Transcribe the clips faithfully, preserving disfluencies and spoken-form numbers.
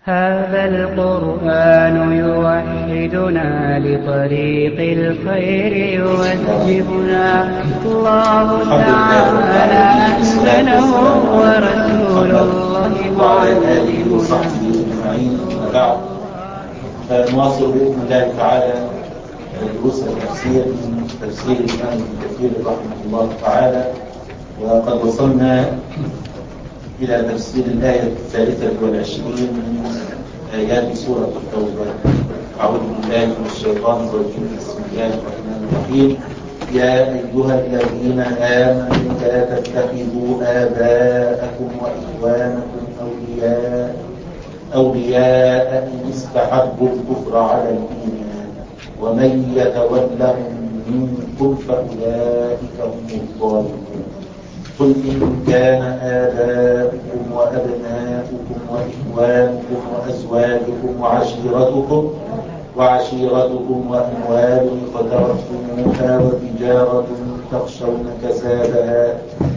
هذا القرآن يوحدنا لطريق الخير يوجهنا. الله تعالى أنزله ورسول الله معلمنا. وصحبه أجمعين. أما بعد، فنواصل بإذن الله تعالى دروس التفسير من تفسير الإمام ابن كثير رحمه الله تعالى، وقد وصلنا إلى تفسير الآية الثالثة والعشرين من آيات سورة التوبة. أعوذ بالله من الشيطان الرجيم. بسم الله الرحمن الرحيم. يا أيها الذين آمنوا لا تتخذوا آباءكم وإخوانكم أولياء أولياء إن استحبوا الكفر على الإيمان ومن يتولهم منكم فأولئك هم الظالمون. قل إن كان آباؤكم وأبناؤكم وإخوانكم وأزواجكم وعشيرتكم وعشيرتكم وأموال اقترفتموها وتجارة تخشون كسادها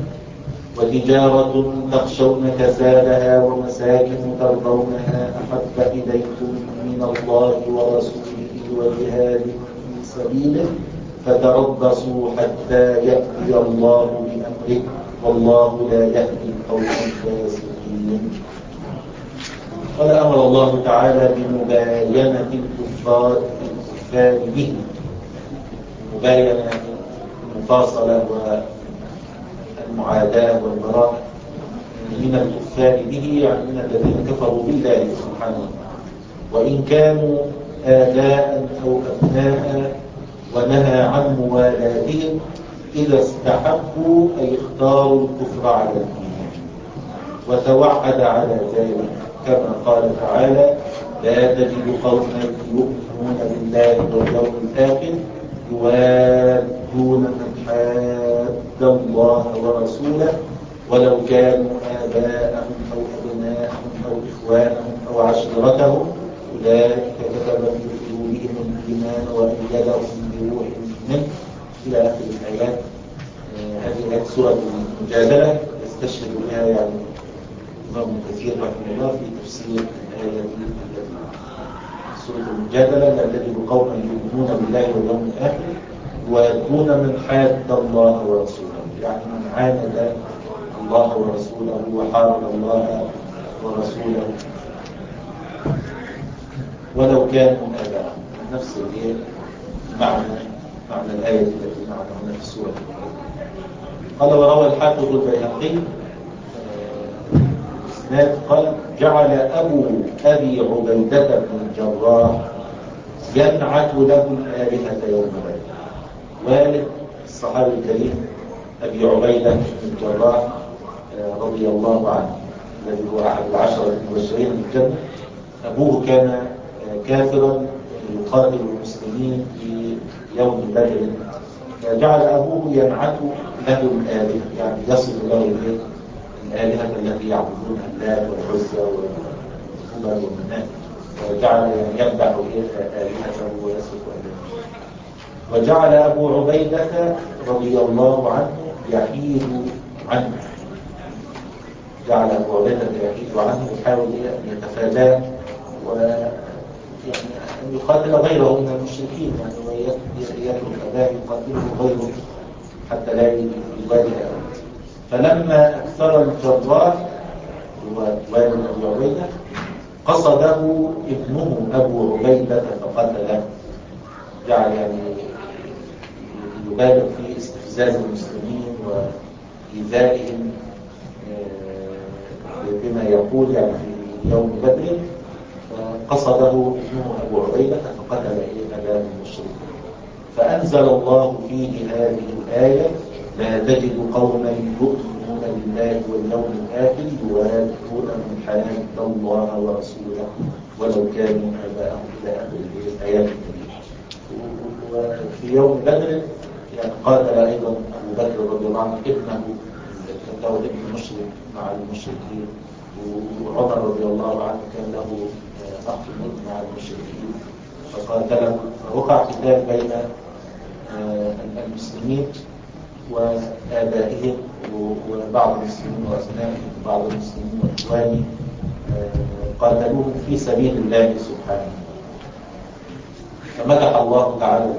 وتجارة تخشون كسادها ومساكن ترضونها أحب إليكم من الله ورسوله وجهاد في سبيله فتربصوا حتى يأتي الله بأمره والله لا يهدي القوم الفاسقين. قال أمر الله تعالى بمباينة الكفار الكفار به، مباينة المفاصلة والمعاداة والبراءة من الكفار به، يعني من الذين كفروا بالله سبحانه وتعالى، وإن كانوا آباء أو أبناء، ونهى عن موالاتهم إذا استحبوا أي اختاروا الكفر على الإيمان، وتوعد على ذلك كما قال تعالى: لا تجد قوما يؤمنون بالله واليوم الآخر يوادون من حاد الله ورسوله ولو كانوا آباءهم أو أبناءهم أو إخوانهم أو عشيرتهم أولئك كتب في قلوبهم الإيمان وأيدهم بروح منه إلى آخر الآيات. آه هذه آيات سورة المجادلة يستشهد بها يعني الإمام ابن كثير رحمه الله في تفسير الآية التي سورة المجادلة: لا تجد قوما يؤمنون بالله واليوم الآخر يوادون من حاد الله ورسوله، يعني من عاند الله ورسوله وحارب الله ورسوله ولو كانوا آباءهم. نفس الآية معنى معنى الآية التي معنا هنا في السورة. قال: وروى الحافظ البيهقي إسناد قال: جعل أبو أبي عبيدة بن الجراح ينعت له الآلهة يوم بدر. والد الصحابي الكريم أبي عبيدة بن الجراح رضي الله عنه الذي هو أحد العشرة المبشرين بالجنة، أبوه كان كافرا يقاتل المسلمين في يوم بدر، فجعل أبوه ينعت له الآلهة، يعني يصل له الآلهة التي يعبدونها اللات والعزى والهبل والمنات، وجعل يعني يمدح آلهته ويصف آلهته. وجعل أبو عبيدة رضي الله عنه يحيد عنه، جعل أبو عبيدة يحيد عنه ويحاول أن يتفاداه ويعني أن يقاتل غيره من المشركين، يعني ويترك أباه يقاتله غيره حتى لا يواجه. فلما أكثر الجراح والد أبي عبيدة قصده ابنه أبو عبيدة فقتله، جعل يعني يبالغ في استفزاز المسلمين وإيذائهم بما يقول يعني في يوم بدر، فقصده ابنه أبو عبيدة فقتل أباه المشركين. فأنزل الله فيه هذه الآية: لا تجد قوما يؤمنون بالله واليوم الآخر يوادون من حاد الله ورسوله ولو كانوا آباءهم إلى آخر الآيات الكريمة. وفي يوم بدر يعني قاتل أيضا أبو بكر رضي الله عنه ابنه له ابن مشرك مع المشركين، وعمر رضي الله عنه كان له أخ مع المشركين فقاتله، فوقع قتال بين المسلمين وآبائهم وبعض المسلمين وأبنائهم وبعض المسلمين وإخوانهم قاتلوهم في سبيل الله سبحانه. فمدح الله تعالى.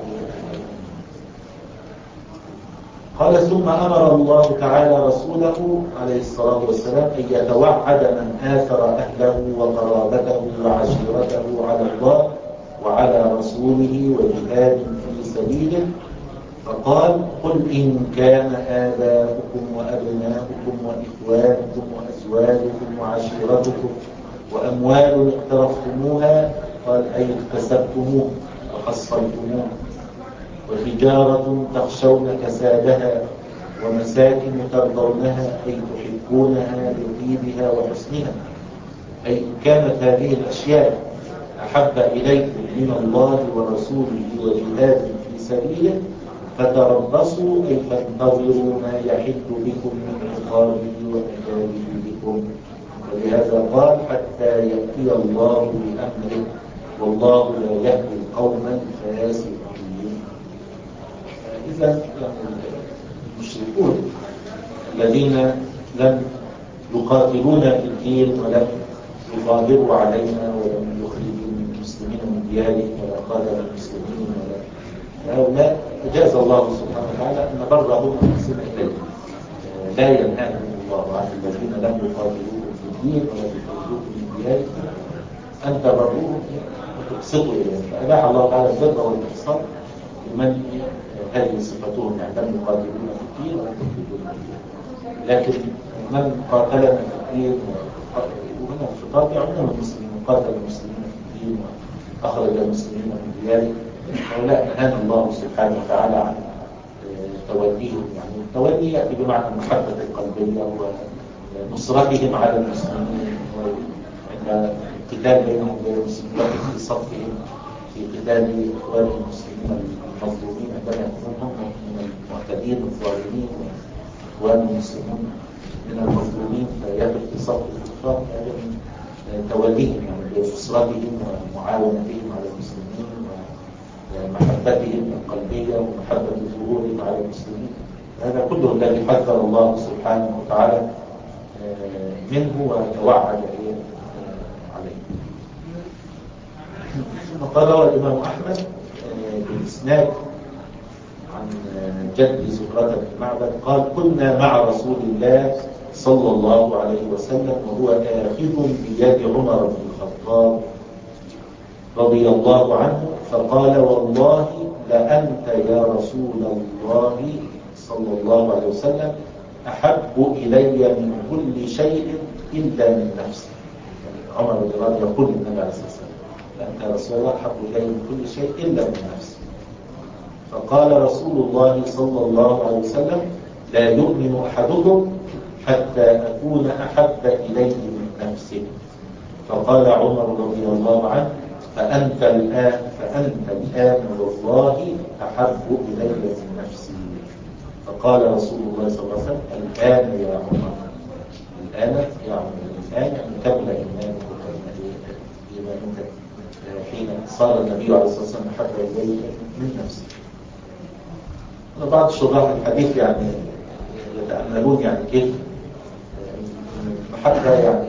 قال ثم أمر الله تعالى رسوله عليه الصلاة والسلام أن يتوعد من آثر أهله وقرابته وعشيرته على الله وعلى رسوله وجهاد في سبيله، فقال قل إن كان آباؤكم وأبناؤكم وإخوانكم وأزواجكم وعشيرتكم وأموال اقترفتموها، قال أي اكتسبتموه وحصلتموه، وتجارة تخشون كسادها ومساكن ترضونها أي تحبونها لطيبها وحسنها، أي إن كانت هذه الأشياء أحب إليكم من الله ورسوله وجهاد في سبيله فتربصوا أي فانتظروا ما يحل بكم من عقابه ومكاره بكم. ولهذا قال حتى يأتي الله بأمره والله لا يهدي القوم الفاسقين. إذا المشركون الذين لم يقاتلونا في الدين ولم يظاهروا علينا ولم يخرجوا المسلمين من ديارهم ولا قاتلوا المسلمين ولا هؤلاء أجاز الله سبحانه وتعالى أن برهم وأحسن إليهم. لا ينهاهم الله عن الذين لم يقاتلوكم في الدين ولم يخرجوكم من دياركم أن تبروهم وتقسطوا إليهم. فأباح الله تعالى البر والإحسان لمن هذه صفتهم، يعني لم يقاتلون في الدين ولم يخرجون من الدين. لكن من قاتلنا في الدين وهنا الخطاب يعمون المسلمين، قاتل المسلمين في الدين وأخرج المسلمين من ديارهم، هؤلاء نهانا الله سبحانه وتعالى عن توليهم. يعني التولي يأتي بمعنى المحبة القلبية ونصرتهم على المسلمين وعند القتال بينهم وبين المسلمين في صفهم في قتال إخوان المسلمين المظلومين عندما يكونون هم من المعتدين الظالمين وإخوان المسلمين من المظلومين فيدخل في صف الكفار، هذا من توليهم يعني بنصرتهم ومعاونتهم على المسلمين ومحبتهم القلبية ومحبة ظهورهم على المسلمين. هذا كله الذي حذر الله سبحانه وتعالى منه وتوعد عليه. ثم قال الإمام أحمد بالإسناد عن جد زهرة بن معبد قال كنا مع رسول الله صلى الله عليه وسلم وهو آخذ بيد عمر بن الخطاب رضي الله عنه فقال والله لأنت يا رسول الله صلى الله عليه وسلم أحب إلي من كل شيء إلا من نفسي. يعني عمر بن الخطاب يقول للنبي عليه الصلاة والسلام لأنت يا رسول الله أحب إلي من كل شيء إلا من نفسي. فقال رسول الله صلى الله عليه وسلم لا يؤمن أحدكم حتى أكون أحب إليه من نفسه. فقال عمر رضي الله عنه فأنت الآن فأنت الآن والله أحب إلي من نفسي. فقال رسول الله صلى الله عليه وسلم الآن يا عمر، الآن يا عمر، الآن يعني كمل إيمانك وكمل إيمانك حين صار النبي عليه الصلاة والسلام أحب إليه من نفسه. بعض شراح الحديث يعني يتأملون يعني كيف المحبة يعني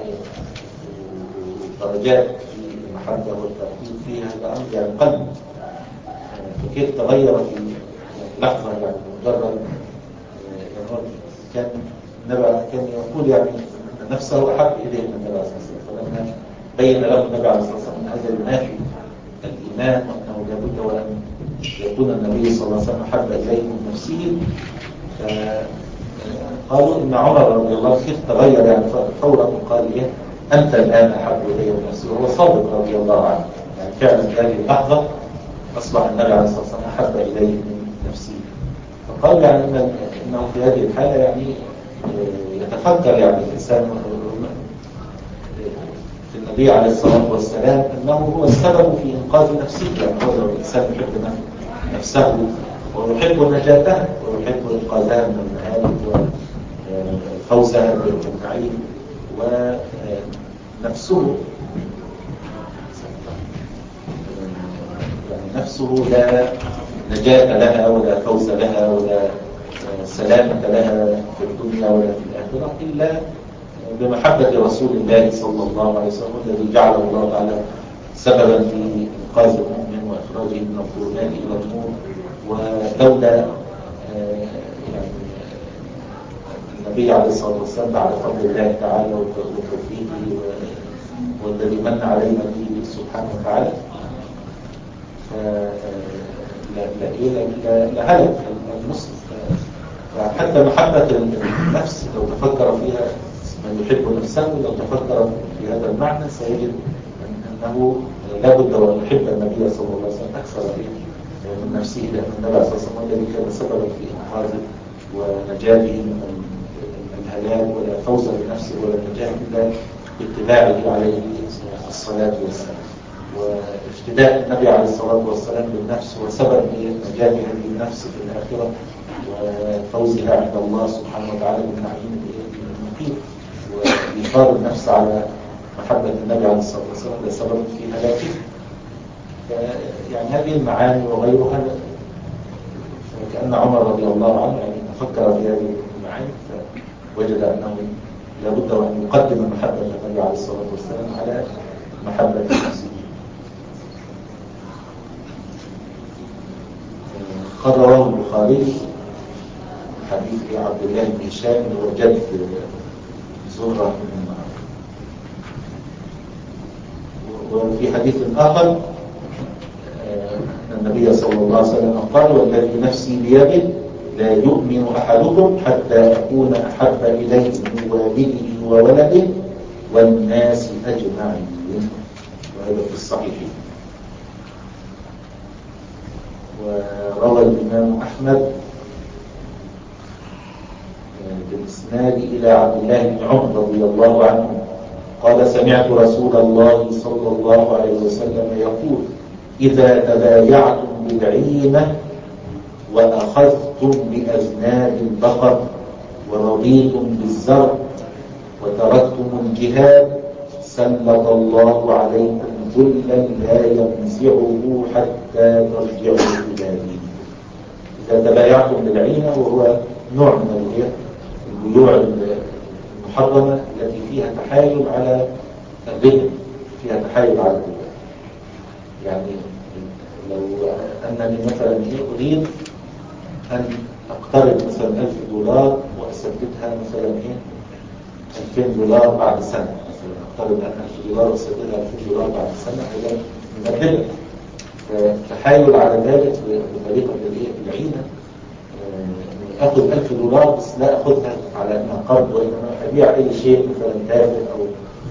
درجات في المحبة والترتيب فيها الأمر يعني قلب وكيف تغير في لحظة يعني مجرد يعني كان النبي كان يقول يعني أن نفسه أحب إليه من النبي عليه الصلاة والسلام، فلما بين له النبي عليه الصلاة والسلام هذا ينافي الإيمان وأنه لابد وأن يكون النبي صلى الله عليه وسلم أحب إليه من نفسه. قالوا إن عمر رضي الله عنه كيف تغير يعني فورا وقال إيه أنت الآن أحب إليه من نفسه، وهو صادق رضي الله عنه. يعني فعلا هذه اللحظة أصبح النبي عليه الصلاة والسلام أحب إليه من نفسه. فقال يعني إن إنه في هذه الحالة يعني يتفكر يعني الإنسان في النبي عليه الصلاة والسلام أنه هو السبب في إنقاذ نفسه. يعني هو الإنسان يحب نفسه ويحب نجاتها ويحب إنقاذها من المهالك وفوزها بالنعيم، ونفسه يعني نفسه لا نجاة لها ولا فوز لها ولا سلامة لها في الدنيا ولا في الآخرة إلا بمحبة رسول الله صلى الله عليه وسلم الذي جعله الله تعالى سببا في إنقاذ المؤمن وإخراجه من الظلمات إلى النور. ولولا يعني النبي عليه الصلاة والسلام بعد فضل الله تعالى وتوفيقه والذي من علينا به سبحانه وتعالى لهلك المسلم. فحتى محبة النفس لو تفكر فيها من يحب نفسه، لو تفكر في هذا المعنى سيجد أنه لا بد وأن يحب النبي صلى الله عليه وسلم أكثر من نفسه، لأن النبي صلى الله عليه وسلم الذي كان سببا في إنقاذه ونجاته من الهلاك، ولا فوز بنفسه ولا نجاة إلا باتباعه عليه الصلاة والسلام. وافتداء النبي عليه الصلاة والسلام بالنفس وسبب نجاة هذه النفس في الآخرة وفوزها عند الله سبحانه وتعالى بالنعيم المقيم، وإيثار النفس على محبة النبي عليه الصلاة والسلام لسبب في هلاكه. يعني هذه المعاني وغيرها كأن عمر رضي الله عنه يعني تفكر في هذه المعاني فوجد أنه لابد أن يقدم محبة النبي عليه الصلاة والسلام على محبة نفسه. قد رواه البخاري حديث عبد الله بن هشام وجد زهرة بن معاذ. وفي حديث آخر أن النبي صلى الله عليه وسلم قال: والذي نفسي بيده لا يؤمن أحدكم حتى أكون أحب إليه من والده وولده والناس أجمعين. وهذا في الصحيح. وروى الإمام أحمد بالإسناد إلى عبد الله بن عمر رضي الله عنه قال: سمعت رسول الله صلى الله عليه وسلم يقول: إذا تبايعتم بالعينة وأخذتم بأذناب البقر ورضيتم بالزرع وتركتم الجهاد سلط الله عليكم ذلا لا ينزعه حتى ترجعوا إلى دينكم. إذا تبايعتم بالعينة وهو نوع من البيوع المحرمة التي فيها تحايل على الربا، فيها تحايل على الربا. يعني لو أنني مثلا أريد أن أقترض مثلا ألف دولار وأسددها مثلا إيه ألفين دولار بعد سنة، مثلا أقترض ألف دولار وأسددها ألفين دولار بعد سنة، هذا من الربا. فتحايل على ذلك بطريقة العينة، أخذ ألف دولار بس لا أخذها على أنها قرض، وإنما أبيع أي شيء مثلا تافه أو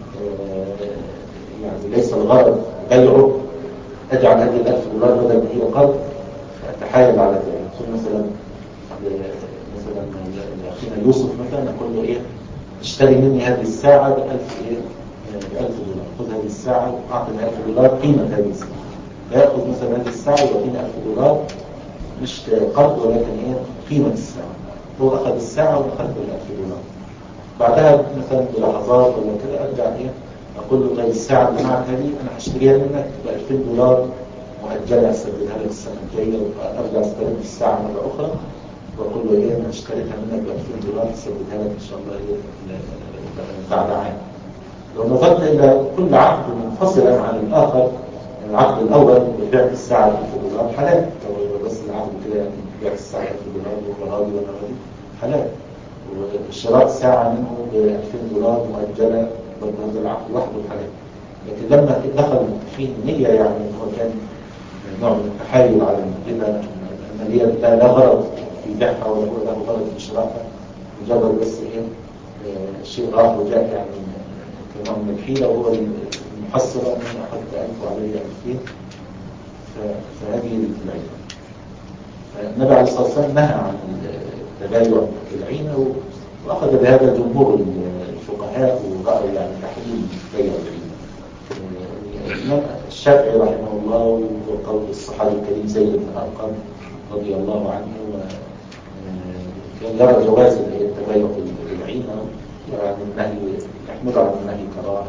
يعني ليس الغرض بيعه، أجعل هذه الألف دولار بدل ما هي قرض فأتحايل على ذلك. ثم مثلا مثلا أخينا يوسف مثلا أقول له إيه اشتري مني هذه الساعة بألف إيه بألف دولار، خذ هذه الساعة وأعطني ألف دولار قيمة هذه الساعة، فيأخذ مثلا هذه الساعة ويعطيني ألف دولار مش قرض ولكن هي قيمة الساعة. هو أخذ الساعة وأخذ الألف دولار. بعدها مثلا بلحظات ولا كده أرجع إيه أقول له: طيب الساعة اللي معك هذه أنا هشتريها منك بألفين دولار مؤجلة أسددها لك السنة الجاية، وأرجع أستلم الساعة مرة أخرى وأقول له: إيه أنا اشتريتها منك بألفين دولار تسددها لك إن شاء الله بعد عام. لو نظرت إلى كل عقد منفصلا عن الآخر، العقد الأول ببيع الساعة ألف دولار حلال، لو بس العقد كده يعني بيع الساعة ألف دولار وهو راضي وأنا راضي حلال، وشراء ساعة منه ب ألفين دولار مؤجلة برضه هذا العقد وحده حلال. لكن لما دخل فيه نية يعني هو كان نوع من التحايل على الربا، أن هي لا غرض في بيعها ولا هو له غرض في شرائها، مجرد بس إيه شيء راح وجاء يعني كنوع من الحيلة، وهو المحصلة أن أنا أخذت ألف وعلي ألفين، فهذه العينة. النبي عليه الصلاة والسلام نهى عن التبايع بالعينة، وأخذ بهذا جمهور الفقهاء ورأوا يعني تحريم بيع العينة. الإمام الشافعي رحمه الله وقول الصحابي الكريم زيد بن أرقم رضي الله عنه كان يرى جواز التبايع بالعينة، يعني النهي يحمل على النهي كراهة،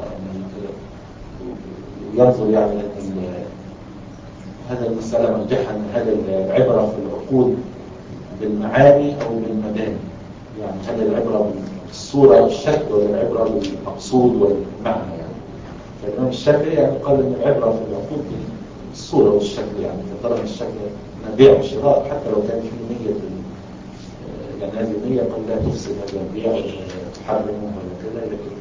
وينظر يعني أن هذا المسألة مرجحا أن هذا العبرة في العقود بالمعاني أو بالمباني، يعني هذا العبرة بالصورة والشكل ولا العبرة بالمقصود والمعنى يعني. فالإمام الشافعي يعني قال إن العبرة في العقود بالصورة والشكل يعني ترى الشكل بيع وشراء حتى لو كان في نية يعني هذه النية قد لا تفسد هذا البيع ولا تحرمه ولا كذا، لكن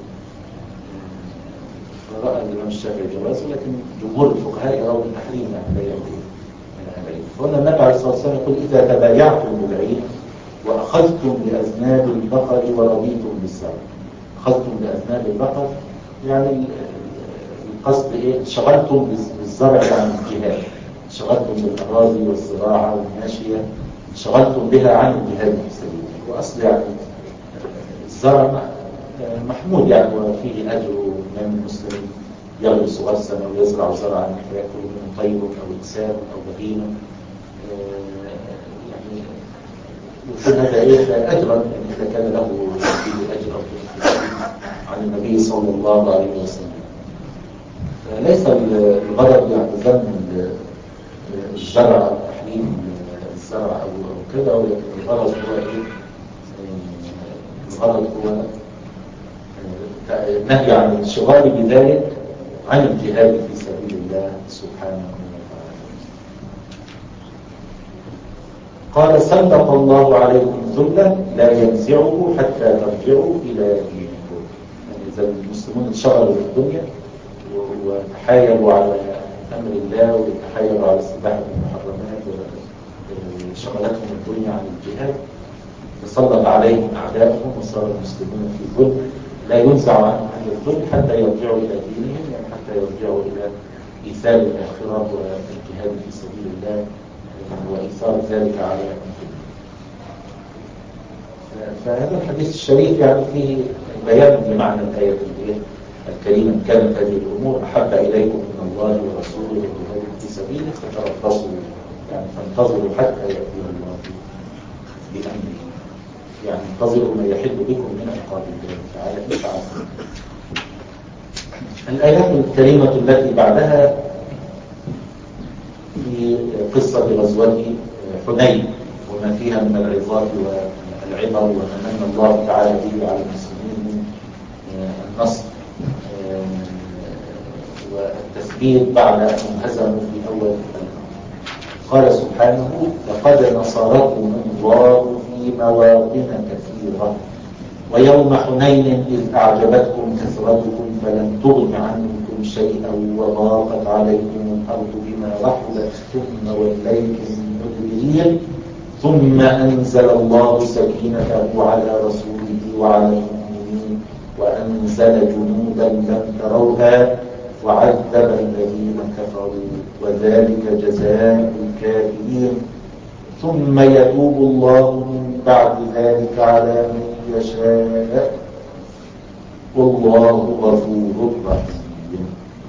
رأى الإمام الشافعي جوازه، لكن جمهور الفقهاء يرون تحريم يعني بيع العين. فهنا النبي عليه الصلاة والسلام يقول إذا تبايعتم بالعين وأخذتم بأذناب البقر ورضيتم بالزرع. أخذتم بأذناب البقر يعني القصد إيه؟ شغلتم بالزرع عن الجهاد، شغلتم بالأراضي والزراعة والماشية، شغلتم بها عن الجهاد في سبيل الله. وأصل يعني الزرع محمود يعني وفيه أجر من المسلمين يغرس غرسا أو يزرع زرعا فيأكل منه طير أو إنسان أو بهيمة يعني يكون هذا إيه أجرا يعني إذا كان له فيه أجر أو عن النبي صلى الله عليه وسلم. فليس الغرض يعني ذم الزرع أو تحريم الزرع أو كذا، ولكن الغرض هو إيه؟ الغرض هو النهي عن الانشغال بذلك عن الجهاد في سبيل الله سبحانه وتعالى. قال سلط الله عليكم ذلا لا ينزعه حتى ترجعوا إلى دينكم. يعني إذا المسلمون انشغلوا بالدنيا وتحايلوا على أمر الله وتحايلوا على استباحة المحرمات وشغلتهم الدنيا عن الجهاد فسلط عليهم أعداءهم وصار المسلمون في ذل لا ينزع عنهم هذا الذل حتى يرجعوا إلى دينهم، يعني حتى يرجعوا إلى إيثار الآخرة والجهاد في سبيل الله وإيثار ذلك على أنفسهم. فهذا الحديث الشريف يعني فيه بيان لمعنى الآية الكريمة: كانت هذه الأمور أحب إليكم من الله ورسوله وجهاد في سبيله فتربصوا يعني فانتظروا حتى يأتي الله بأمره، يعني انتظروا ما يحل بكم من عقاب الله تعالى إن فعلتم. الآيات الكريمة التي بعدها في قصة غزوة حنين وما فيها من العظات والعبر وما من الله تعالى به على المسلمين من النصر والتثبيت بعد أن انهزموا في أول الأمر. قال سبحانه: لقد نصركم الله في مواطن كثيرة ويوم حنين إذ أعجبتكم كثرتكم فلم تغن عنكم شيئا وضاقت عليكم الأرض بما رحبت ثم وليتم مدبرين ثم أنزل الله سكينته على رسوله وعلى المؤمنين وأنزل جنودا لم تروها وعذب الذين كفروا وذلك جزاء الكافرين ثم يتوب الله من بعد ذلك على من يشاء والله غفور رحيم.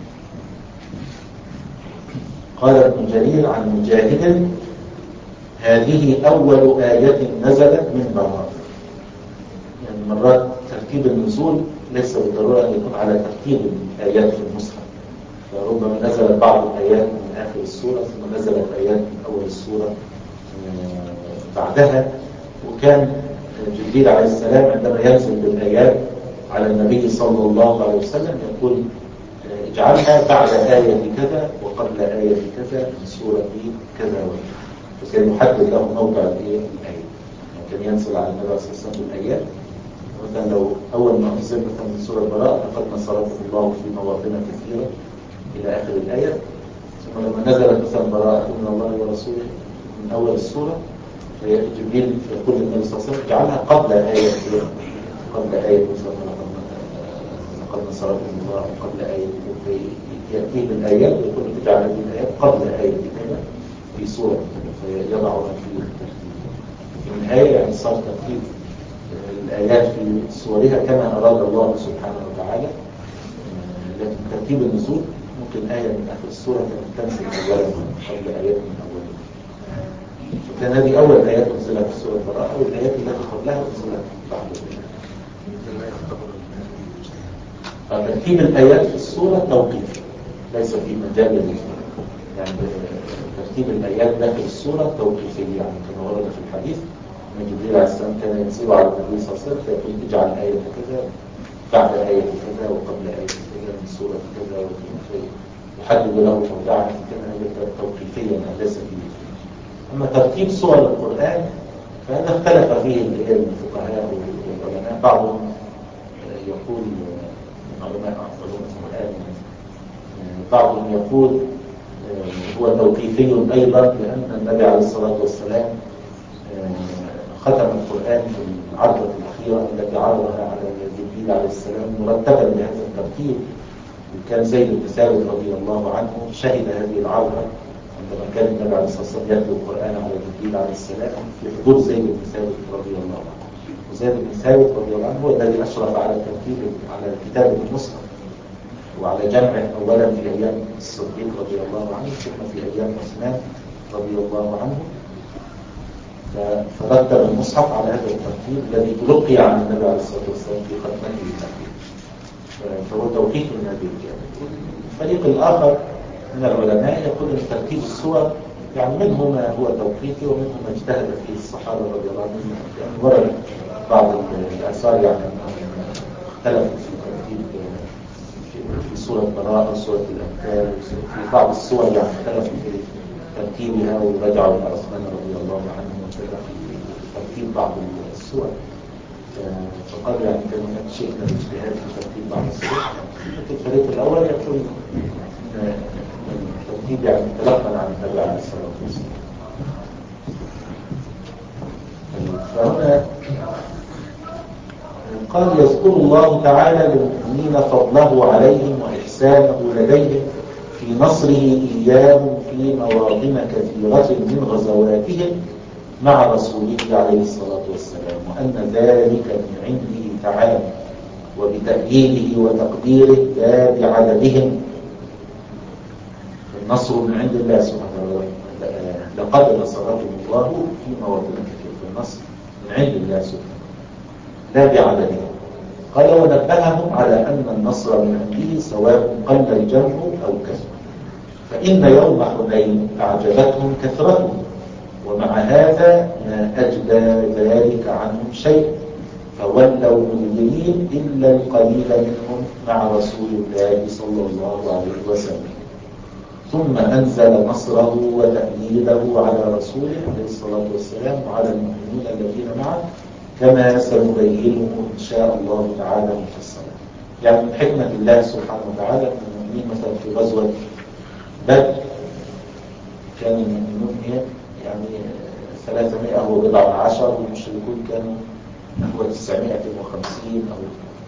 قال ابن جرير عن مجاهد: هذه أول آية نزلت من براءة. يعني مرات ترتيب النزول ليس بالضرورة أن يكون على ترتيب الآيات في المصحف، فربما نزلت بعض الآيات من آخر السورة ثم نزلت آيات من أول السورة بعدها. وكان جبريل عليه السلام عندما ينزل بالآيات على النبي صلى الله عليه وسلم يقول: اجعلها بعد آية كذا وقبل آية كذا من سورة كذا وكذا، فكان يحدد له موضع الآية. كان ينزل على النبي صلى الله عليه وسلم بالآيات مثلا لو أول ما أنزل مثلا من سورة براءة لقد نصركم الله في مواطن كثيرة إلى آخر الآية، ثم لما نزلت مثلا براءة من الله ورسوله من أول السورة جبريل يقول للنبي صلى الله عليه وسلم: اجعلها قبل آية قبل آية مثلا لقد نصركم الله قبل آية، يأتيه بالآيات ويقول: اجعل هذه الآيات قبل آية كذا في سورة كذا، فيضعها في الترتيب. في النهاية يعني صار ترتيب الآيات في سورها كما أراد الله سبحانه وتعالى، لكن ترتيب النزول ممكن آية من آخر السورة كانت تنزل أولا قبل آيات من أولها. فكان هذه أول آيات نزلت في سورة براءة والآيات التي قبلها نزلت بعد ذلك. ترتيب الآيات في السورة توقيفي ليس في مجال الاجتهاد، يعني ترتيب الآيات داخل السورة توقيفي يعني كما ورد في الحديث أن جبريل عليه السلام كان ينزل على النبي صلى الله عليه وسلم فيقول اجعل آية كذا بعد آية كذا وقبل آية كذا من سورة كذا يحدد له موضعها، كان هذا توقيفيا ليس فيه. أما ترتيب سور القرآن فهذا اختلف فيه الفقهاء والعلماء. بعضهم يقول علماء علوم القرآن بعضهم يقول هو توقيفي أيضا، لأن النبي عليه الصلاة والسلام ختم القرآن في العرضة الأخيرة التي عرضها على جبريل عليه السلام مرتبا بهذا الترتيب. وكان زيد بن ثابت رضي الله عنه شهد هذه العرضة عندما كان النبي عليه الصلاة والسلام يتلو القرآن على جبريل عليه السلام في حضور زيد بن ثابت رضي الله عنه. وزيد بن ثابت رضي الله عنه هو الذي أشرف على ترتيب على كتابة المصحف وعلى جمعه أولا في أيام الصديق رضي الله عنه ثم في أيام عثمان رضي الله عنه. فرتب المصحف على هذا الترتيب الذي تلقي عن النبي عليه الصلاة والسلام في ختمته الأخيرة، فهو توقيت من هذه الجانب. الفريق الآخر من العلماء يقول أن ترتيب السور يعني منه ما هو توقيتي ومنه ما اجتهد فيه الصحابة رضي الله عنهم، يعني ورد بعض الآثار يعني اختلفوا في ترتيب في سورة براءة وسورة الأنفال في بعض السور يعني اختلفوا في ترتيبها ورجعوا إلى عثمان رضي الله عنه وكذا في ترتيب بعض السور. فقال يعني كان هناك شيء من الاجتهاد في ترتيب بعض السور. الفريق الأول يقول أن الترتيب يعني تلقى عن النبي عليه الصلاة والسلام. فهنا قال يذكر الله تعالى للمؤمنين فضله عليهم وإحسانه لديهم في نصره إياهم في مواطن كثيرة من غزواتهم مع رسوله عليه الصلاة والسلام، وأن ذلك من عنده تعالى وبتأييده وتقديره لا بعددهم. النصر من عند الله سبحانه وتعالى، لقد نصرهم الله في مواطن كثيرة. النصر من عند الله سبحانه لا بعددهم. قال ونبههم على أن النصر من عنده سواء قل الجمع أو كثر، فإن يوم حنين أعجبتهم كثرتهم ومع هذا ما أجدى ذلك عنهم شيء فولوا مدبرين إلا القليل منهم مع رسول الله صلى الله عليه وسلم. ثم أنزل نصره وتأييده على رسوله عليه الصلاة والسلام وعلى المؤمنين الذين معه كما سنبينه إن شاء الله تعالى مفصلا. يعني من حكمة الله سبحانه وتعالى أن المؤمنين مثلا في غزوة بدر كان المؤمنون يعني ثلاثمائة وبضع عشر والمشركون كانوا نحو تسعمائة وخمسين أو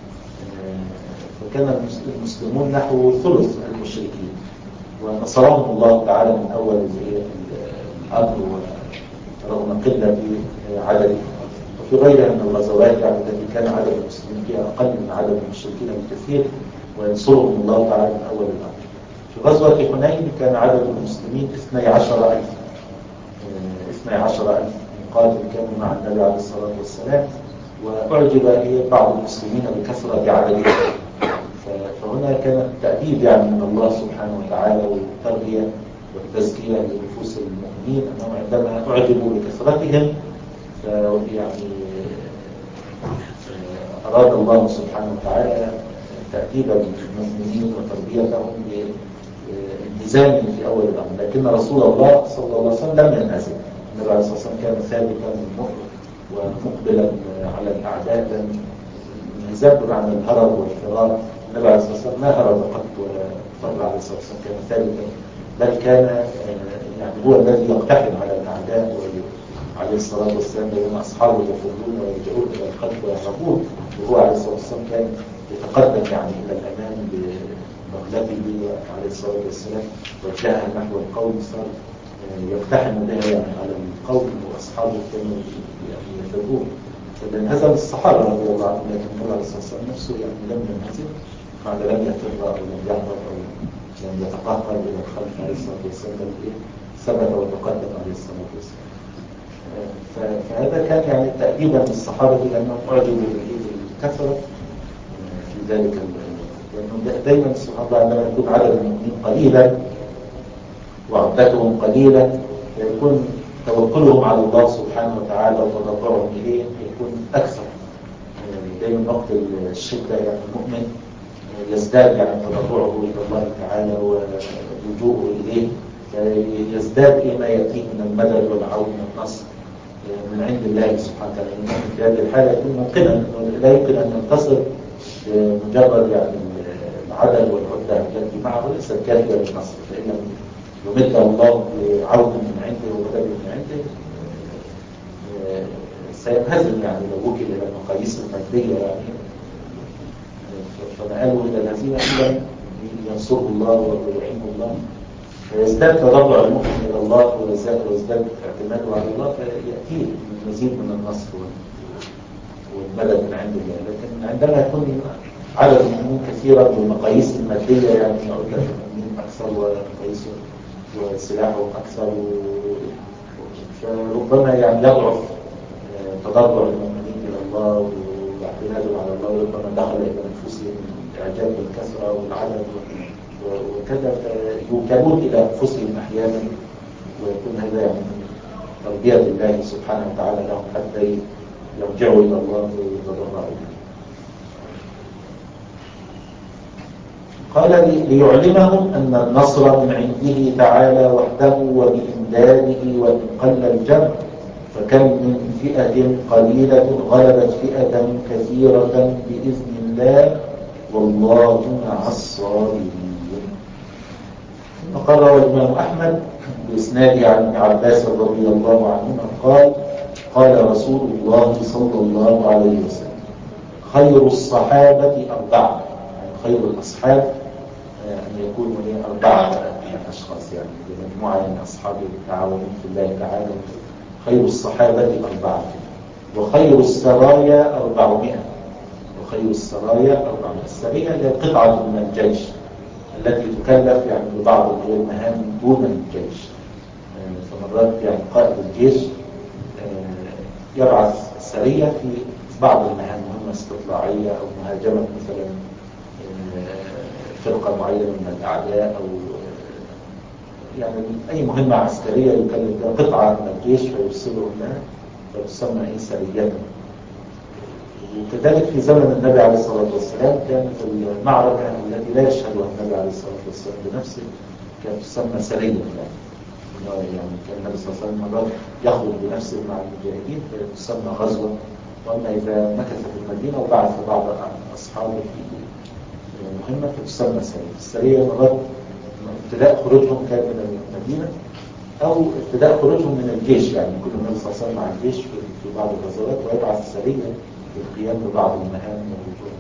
فكان المسلمون نحو ثلث المشركين، ونصرهم الله تعالى من أول الأمر ورغم قلة عدد. وفي غيرها من الغزوات يعني التي كان عدد المسلمين فيها أقل من عدد المشركين بكثير وينصرهم الله تعالى من أول الأمر. في غزوة حنين كان عدد المسلمين اثني عشر ألف اثني عشر ألف مقاتل كانوا مع النبي عليه الصلاة والسلام، وأعجب بعض المسلمين بكثرة عددهم. فهنا كان التأديب يعني من الله سبحانه وتعالى والتربية والتزكية لنفوس المؤمنين أنهم عندما أعجبوا بكثرتهم يعني أراد الله سبحانه وتعالى تأديب المؤمنين وتربيتهم بانهزام في أول الأمر. لكن رسول الله صلى الله عليه وسلم لم ينهزم. النبي عليه الصلاة والسلام كان ثابتا ومقبلا على الأعداء، لم ينهزم بمعنى الهرب والفرار. النبي عليه الصلاة والسلام ما هرب قط ولا فر عليه الصلاة والسلام، كان ثابتا بل كان يعني هو الذي يقتحم على الأعداء عليه الصلاة والسلام بين أصحابه يفرون ويرجعون إلى الخلف ويهربون، وهو عليه الصلاة والسلام كان يتقدم يعني إلى الأمام بمغلبه عليه الصلاة والسلام وجاء نحو القوم صار يقتحم بها يعني على القوم وأصحابه كانوا يعني يفرون. فانهزم الصحابة رضي الله عنهم، لكن النبي عليه الصلاة والسلام نفسه يعني لم ينهزم، بعد لم يفر أو لم يهرب أو لم يتقهقر إلى الخلف عليه الصلاة والسلام، بل ثبت وتقدم عليه الصلاة والسلام. فهذا كان يعني تأديبا للصحابة لأنهم أعجبوا بالكثرة في ذلك، لأنه دائما سبحان الله عندما يكون عدد المؤمنين قليلا وعدتهم قليلة يكون توكلهم على الله سبحانه وتعالى وتضرعهم إليه يكون أكثر. دايما وقت الشدة يعني المؤمن يزداد يعني تضرعه إلى الله تعالى ولجوءه إليه، يزداد فيما يأتيه من المدد والعون والنصر من عند الله سبحانه وتعالى. المؤمن في هذه الحالة يكون موقنا لا يمكن أن ينتصر بمجرد يعني العدل والعدة التي معه ليست كافية للنصر، فإن لم يمد الله بعون من عنده ومدد من عنده سينهزم يعني لو وكل إلى المقاييس المادية يعني، فمآله إلى الهزيمة إلا ينصره الله ويعينه الله، فيزداد تضرع المؤمن إلى الله ويزداد اعتماده على الله فيأتيه المزيد من النصر والمدد من عند الله. لكن عندما يكون عدد المؤمنين كثيرا والمقاييس المادية يعني عدة المؤمنين أكثر ومقاييس وسلاحهم أكثر فربما يعني يضعف تضرع المؤمنين إلى الله واعتمادهم على الله، وربما دخل إلى أنفسهم الإعجاب بالكثرة والعدد وكذا فيوكلون إلى أنفسهم أحيانا، ويكون هذا يعني تربية الله سبحانه وتعالى لهم حتى يرجعوا إلى الله ويتضرعوا إليه. قال ليعلمهم أن النصر من عنده تعالى وحده وبإمداده وإن قل الجمع، فكم من فئة قليلة غلبت فئة كثيرة بإذن الله والله مع الصابرين. قال روى الإمام أحمد بإسناده عن ابن عباس رضي الله عنهما قال قال رسول الله صلى الله عليه وسلم خير الصحابة أربعة، يعني خير الأصحاب أن يكونوا أربعة أشخاص يعني مجموعة من أصحاب التعاون في الله تعالى. خير الصحابة أربعة، وخير السرايا أربعمائة، وخير السرايا أربعمائة. السرية هي قطعة من الجيش التي تكلف يعني ببعض المهام دون الجيش. فمرات يعني قائد الجيش يبعث سرية في بعض المهام، مهمة استطلاعية أو مهاجمة مثلا فرقة معينة من الأعداء أو يعني أي مهمة عسكرية يكلف بها قطعة من الجيش فيرسلهم لها فتسمى إيه سرية. وكذلك في زمن النبي عليه الصلاة والسلام كان في المعركة التي لا يشهدها النبي عليه الصلاة والسلام بنفسه كانت تسمى سرية يعني. يعني كان النبي صلى الله عليه وسلم مرات يخرج بنفسه مع المجاهدين فتسمى غزوة، وأما إذا مكث في المدينة وبعث بعض أصحابه في مهمة فتسمى سرية. السرية مرات ابتداء خروجهم كان من المدينة أو ابتداء خروجهم من الجيش، يعني يكون النبي صلى الله عليه وسلم مع الجيش في بعض الغزوات ويبعث سرية للقيام ببعض المهام والرجوع.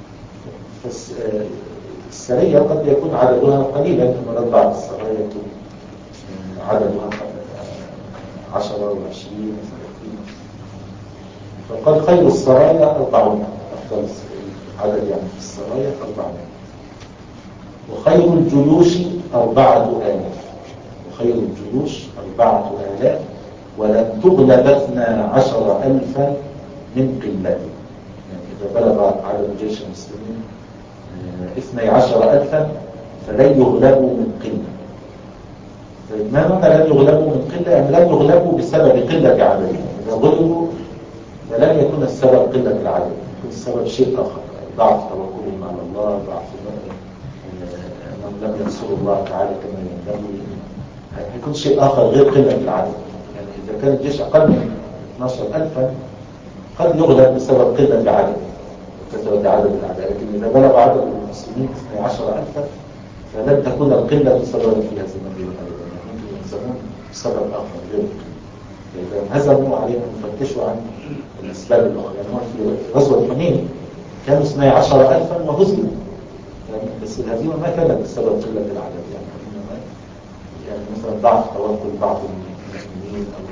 فالسرية قد يكون عددها قليلا، مرات بعض السرايا يكون عددها عشرة وعشرين وثلاثين. فقال خير السرايا أربعون، أفضل عدد يعني في السرايا أربعون. وخير الجيوش أربعة آلاف، وخير الجيوش أربعة آلاف ولن تغلب اثنا عشر ألفا من قلة. يعني إذا بلغ عدد جيش المسلمين اثني عشر ألفا فلن يغلبوا من قلة. ما معنى لن يغلبوا من قلة؟ يعني لن يغلبوا بسبب قلة عددهم. إذا غلبوا فلن يكون السبب قلة العدد، يكون السبب شيء آخر، ضعف توكلهم على الله، ضعف أنهم لم ينصروا الله تعالى كما ينبغي، يكون شيء آخر غير قلة العدد. يعني إذا كان الجيش أقل من اثني عشر ألفا قد يغلب بسبب قلة العدد وكثرة عدد الأعداء، لكن إذا بلغ عدد المسلمين اثني عشر ألفا فلن تكون القلة سببا في هزيمة الأبد، ممكن يهزمون بسبب آخر غير القلة. إذا هزموا عليهم يفتشوا عن الأسباب الأخرى. يعني في غزوة حنين كانوا اثني عشر ألفا وهزموا، يعني بس الهزيمة ما كانت بسبب قلة العدد، يعني إنما يعني مثلا ضعف توكل بعض المسلمين أو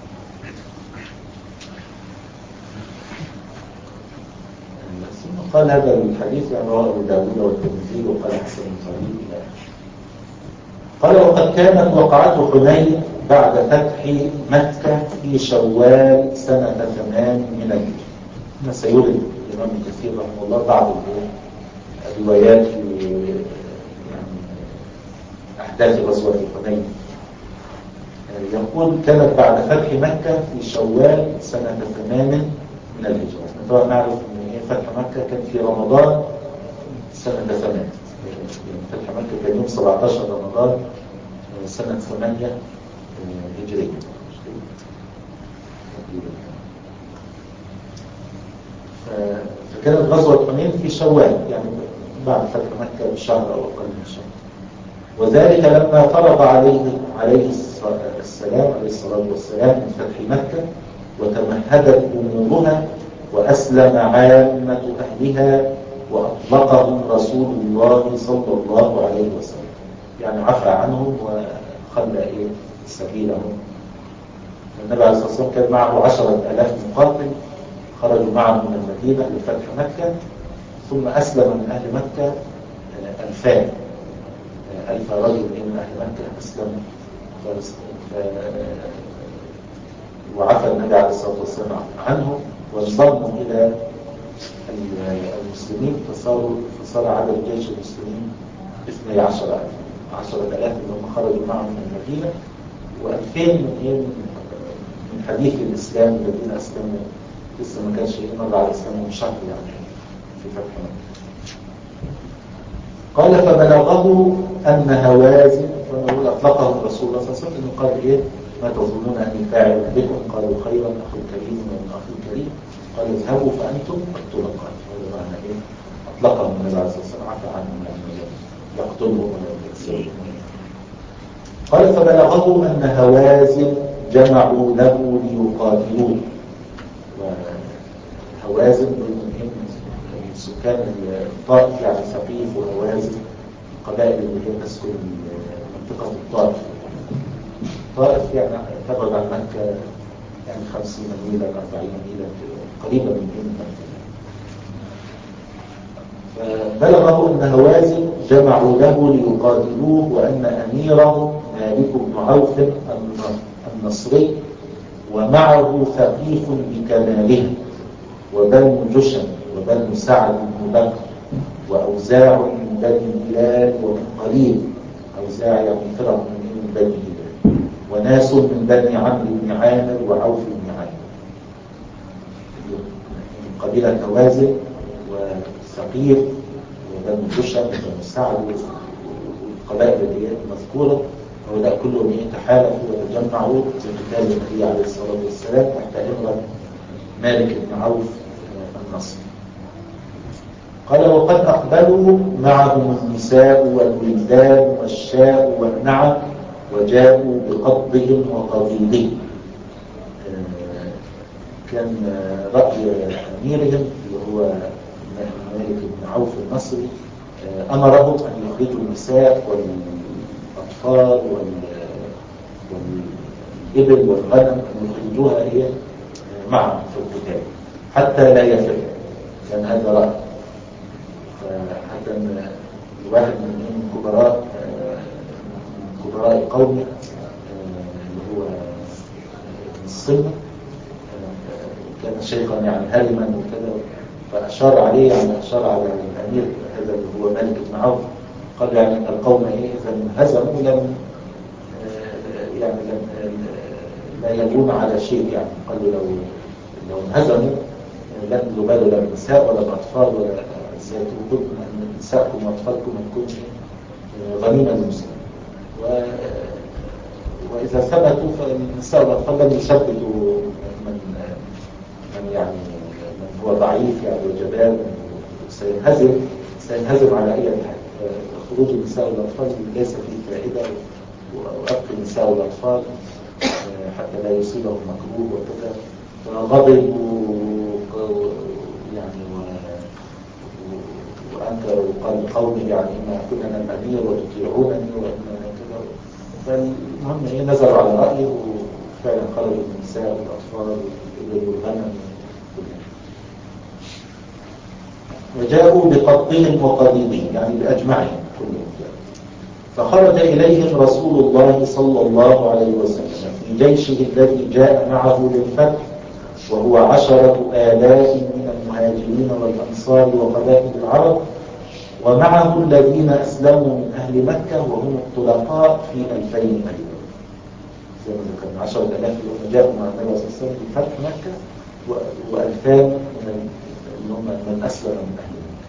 قال هذا الحديث يعني رواه أبو داود والترمذي وقال حسن صحيح. قال وقد كانت وقعة حنين بعد فتح مكة في شوال سنة ثمان من الهجرة. ما سيورد الإمام كثير رحمه الله بعض الروايات في يعني أحداث غزوة حنين. يقول كانت بعد فتح مكة في شوال سنة ثمان من الهجرة. طبعا نعرف ان فتح مكة كان في رمضان سنة ثمان، فتح مكة كان يوم سبعة عشر رمضان سنة ثمانية هجرية. فكانت غزوة حنين في شوال، يعني بعد فتح مكة بشهر أو أقل من شهر. وذلك لما فرض عليه عليه السلام عليه الصلاة والسلام من فتح مكة وتمهدت أمورها وأسلم عامة أهلها وأطلقهم رسول الله صلى الله عليه وسلم، يعني عفى عنهم وخلى إيه سبيلهم. النبي عليه الصلاة والسلام كان معه عشرة آلاف مقاتل خرجوا معه من المدينة لفتح مكة، ثم أسلم من أهل مكة ألفان ألف رجل من أهل مكة أسلم وعفى النبي عليه الصلاة والسلام عنهم وانضموا إلى المسلمين، فصاروا فصار عدد جيش المسلمين اثني عشر ألف، عشرة آلاف اللي هم خرجوا معهم من المدينة، وألفين من من حديث الإسلام الذين أسلموا لسه ما كانش مر على إسلامهم شهر يعني في فتح مكة. قال فبلغه أن هوازن، فنقول أطلقهم رسول الله صلى الله عليه وسلم إنه قال إيه ما تظنون أني فاعل بكم؟ قالوا خيرا أخو كريم ومن أخي كريم، قال اذهبوا فأنتم الطلقاء. هذا معنى إيه أطلقهم النبي عليه الصلاة والسلام، عفى عنهم يعني يقتلهم ولا يكسرهم. قال فبلغه أن هوازن جمعوا له ليقاتلوه. وهوازن من سكان الطائف يعني ثقيف وهوازن القبائل اللي هي تسكن منطقة الطائف. الطائف يعني تبعد عن مكة يعني خمسين ميلا أربعين ميلا قريبة من مكة. فبلغه أن هوازن جمعوا له ليقاتلوه وأن أميرهم مالك بن عوف النصري ومعه ثقيف بكماله وبنو جشم وبنو سعد بن بكر وأوزاع من بني هلال ومن قليل، أوزاع يعني فرق من بني هلال، وناس من بني عمرو بن عامر وعوف بن عامر، من قبيلة هوازن وثقيف وبنو جشم وبنو سعد والقبائل اللي هي المذكورة، هؤلاء كلهم يتحالفوا وتجمعوا لقتال النبي عليه الصلاة والسلام تحت إمرة مالك بن عوف النصري. قال وقد أقبلوا معهم النساء والولدان والشاء والنعم وجاءوا بقبضهم وقضيضهم. كان رأي أميرهم اللي هو مالك بن عوف النصري أمرهم أن يخرجوا النساء والأطفال والإبل والغنم أن يخرجوها هي معهم في القتال حتى لا يفر، كان هذا رأي. حتى أن الواحد من كبراء كبراء قومه اللي هو الصلة كان شيخا يعني هرما وكذا، فأشار عليه يعني أشار على الأمير هذا اللي هو مالك بن عوف، قال يعني القوم إيه إذا هزموا لم يعني لم لا يلون على شيء، يعني قالوا لو لو انهزموا لن يبالوا لا النساء ولا الأطفال ولا سيتركون أن نساءكم وأطفالكم ما تكونش غنيمة للمسلمين، وإذا ثبتوا فالنساء والأطفال لم يثبتوا من من يعني من هو ضعيف يعني وجبان سينهزم سينهزم على أي حال. خروج النساء والأطفال ليس فيه فائدة، وأبقي النساء والأطفال حتى لا يصيبهم مكروه وكذا. فغضبوا يعني وأنكروا وقال قومي يعني إما كنا الأمير وتطيعونني وإما كذا. فالمهم إيه نزلوا على رأيه وفعلا خرجوا النساء والأطفال والإبل والغنم وجاءوا بقبضهم وقضيضهم يعني بأجمعهم كلهم. فخرج إليهم رسول الله صلى الله عليه وسلم في جيشه الذي جاء معه للفتح وهو عشرة آلاف من المهاجرين والأنصار وقبائل العرب، ومعه الذين أسلموا من أهل مكة وهم الطلقاء في ألفين أيضا. زي ما ذكرنا عشرة آلاف اللي جاءوا مع النبي صلى الله عليه وسلم في فتح مكة، وألفان من اللي هم من أسلم من أهل مكة.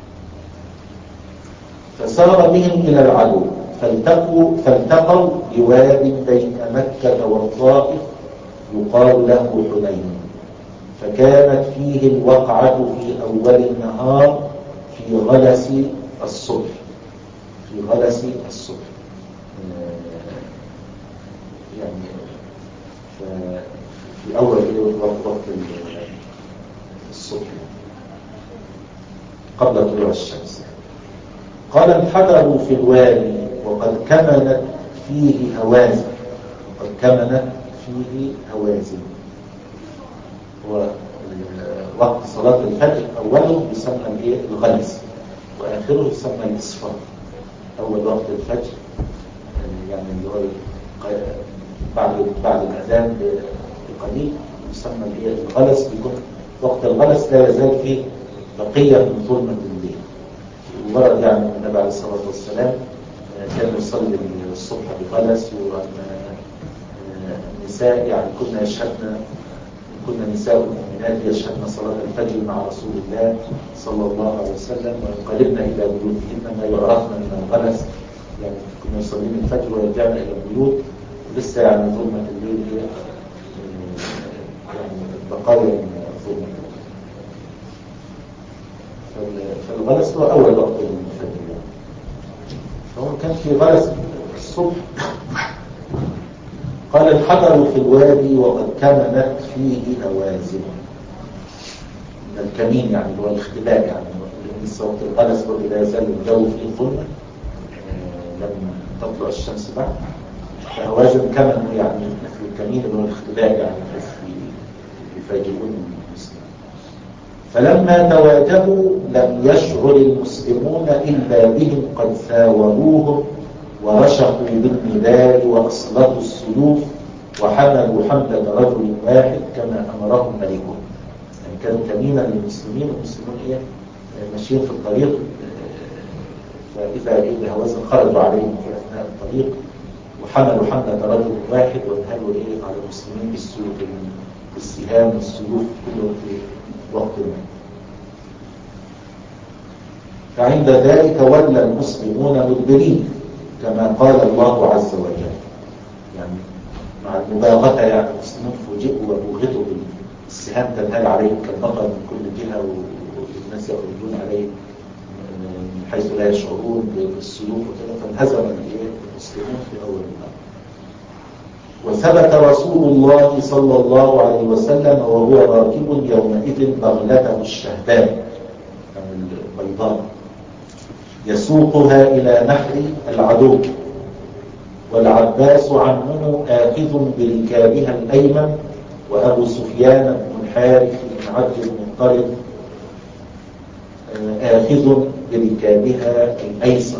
فسار بهم إلى العدو فالتقوا فالتقوا بواد بين مكة والطائف يقال له حنين، فكانت فيه الوقعة في أول النهار في غلس الصبح في غلس الصبح يعني في أول وقت الصبح قبل طلوع الشمس. قال انحدروا في الوادي وقد كمنت فيه هوازن وقد كمنت فيه هوازن وقت صلاة الفجر أوله يسمى الايه الغلس وآخره يسمى الإصفار. أول وقت الفجر يعني اللي هو بعد بعد الأذان بقليل يسمى الايه الغلس، بيكون وقت الغلس لا يزال فيه بقية من ظلمة الليل. ورد يعني النبي عليه الصلاة والسلام كان يصلي الصبح بغلس، والنساء يعني كنا يشهدن كنا نساء المؤمنات يشهدن صلاة الفجر مع رسول الله صلى الله عليه وسلم وينقلبن إلى بيوتهن ما يعرفن من الغلس، يعني كنا يصلين الفجر ويرجعن إلى البيوت ولسه يعني ظلمة الليل هي يعني بقايا من ظلمة الليل. فالغلس هو أول وقت الفجر يعني. فهو كان في غلس الصبح. قال انحدروا في الوادي وقد كمنت فيه هوازن. الكمين يعني هو الاختلاء، يعني لسه وقت الغلس برضه لا يزال الجو فيه ظلمة لم تطلع الشمس بعد. فهوازن كمنوا يعني مثل الكمين اللي هو الاختلاء يعني يفاجئون المسلمين. فلما تواجهوا لم يشعر المسلمون إلا بهم قد ثاوروهم ورشقوا بالنبال وأسلطوا السيوف وحملوا حملة رجل واحد كما أمرهم ملكهم. يعني كانوا كمينا للمسلمين، والمسلمون إيه ماشيين في الطريق، فإذا إيه هوازن خرجوا عليهم في أثناء الطريق وحملوا حملة رجل واحد وانهلوا إيه على المسلمين بالسيوف بالسهام والسيوف كلهم في وقت ما. فعند ذلك ولى المسلمون مدبرين كما قال الله عز وجل. يعني مع المباغتة يعني المسلمون فوجئوا وبوغتوا بالسهام تنهال عليهم كالمطر من كل جهة والناس يخرجون عليهم من حيث لا يشعرون بالسيوف وكذا، فانهزم المسلمون في أول الأمر. وثبت رسول الله صلى الله عليه وسلم وهو راكب يومئذ بغلته الشهباء البيضاء يسوقها إلى نحر العدو، والعباس عمه آخذ بركابها الأيمن، وأبو سفيان بن الحارث بن عبد المطلب آخذ بركابها الأيسر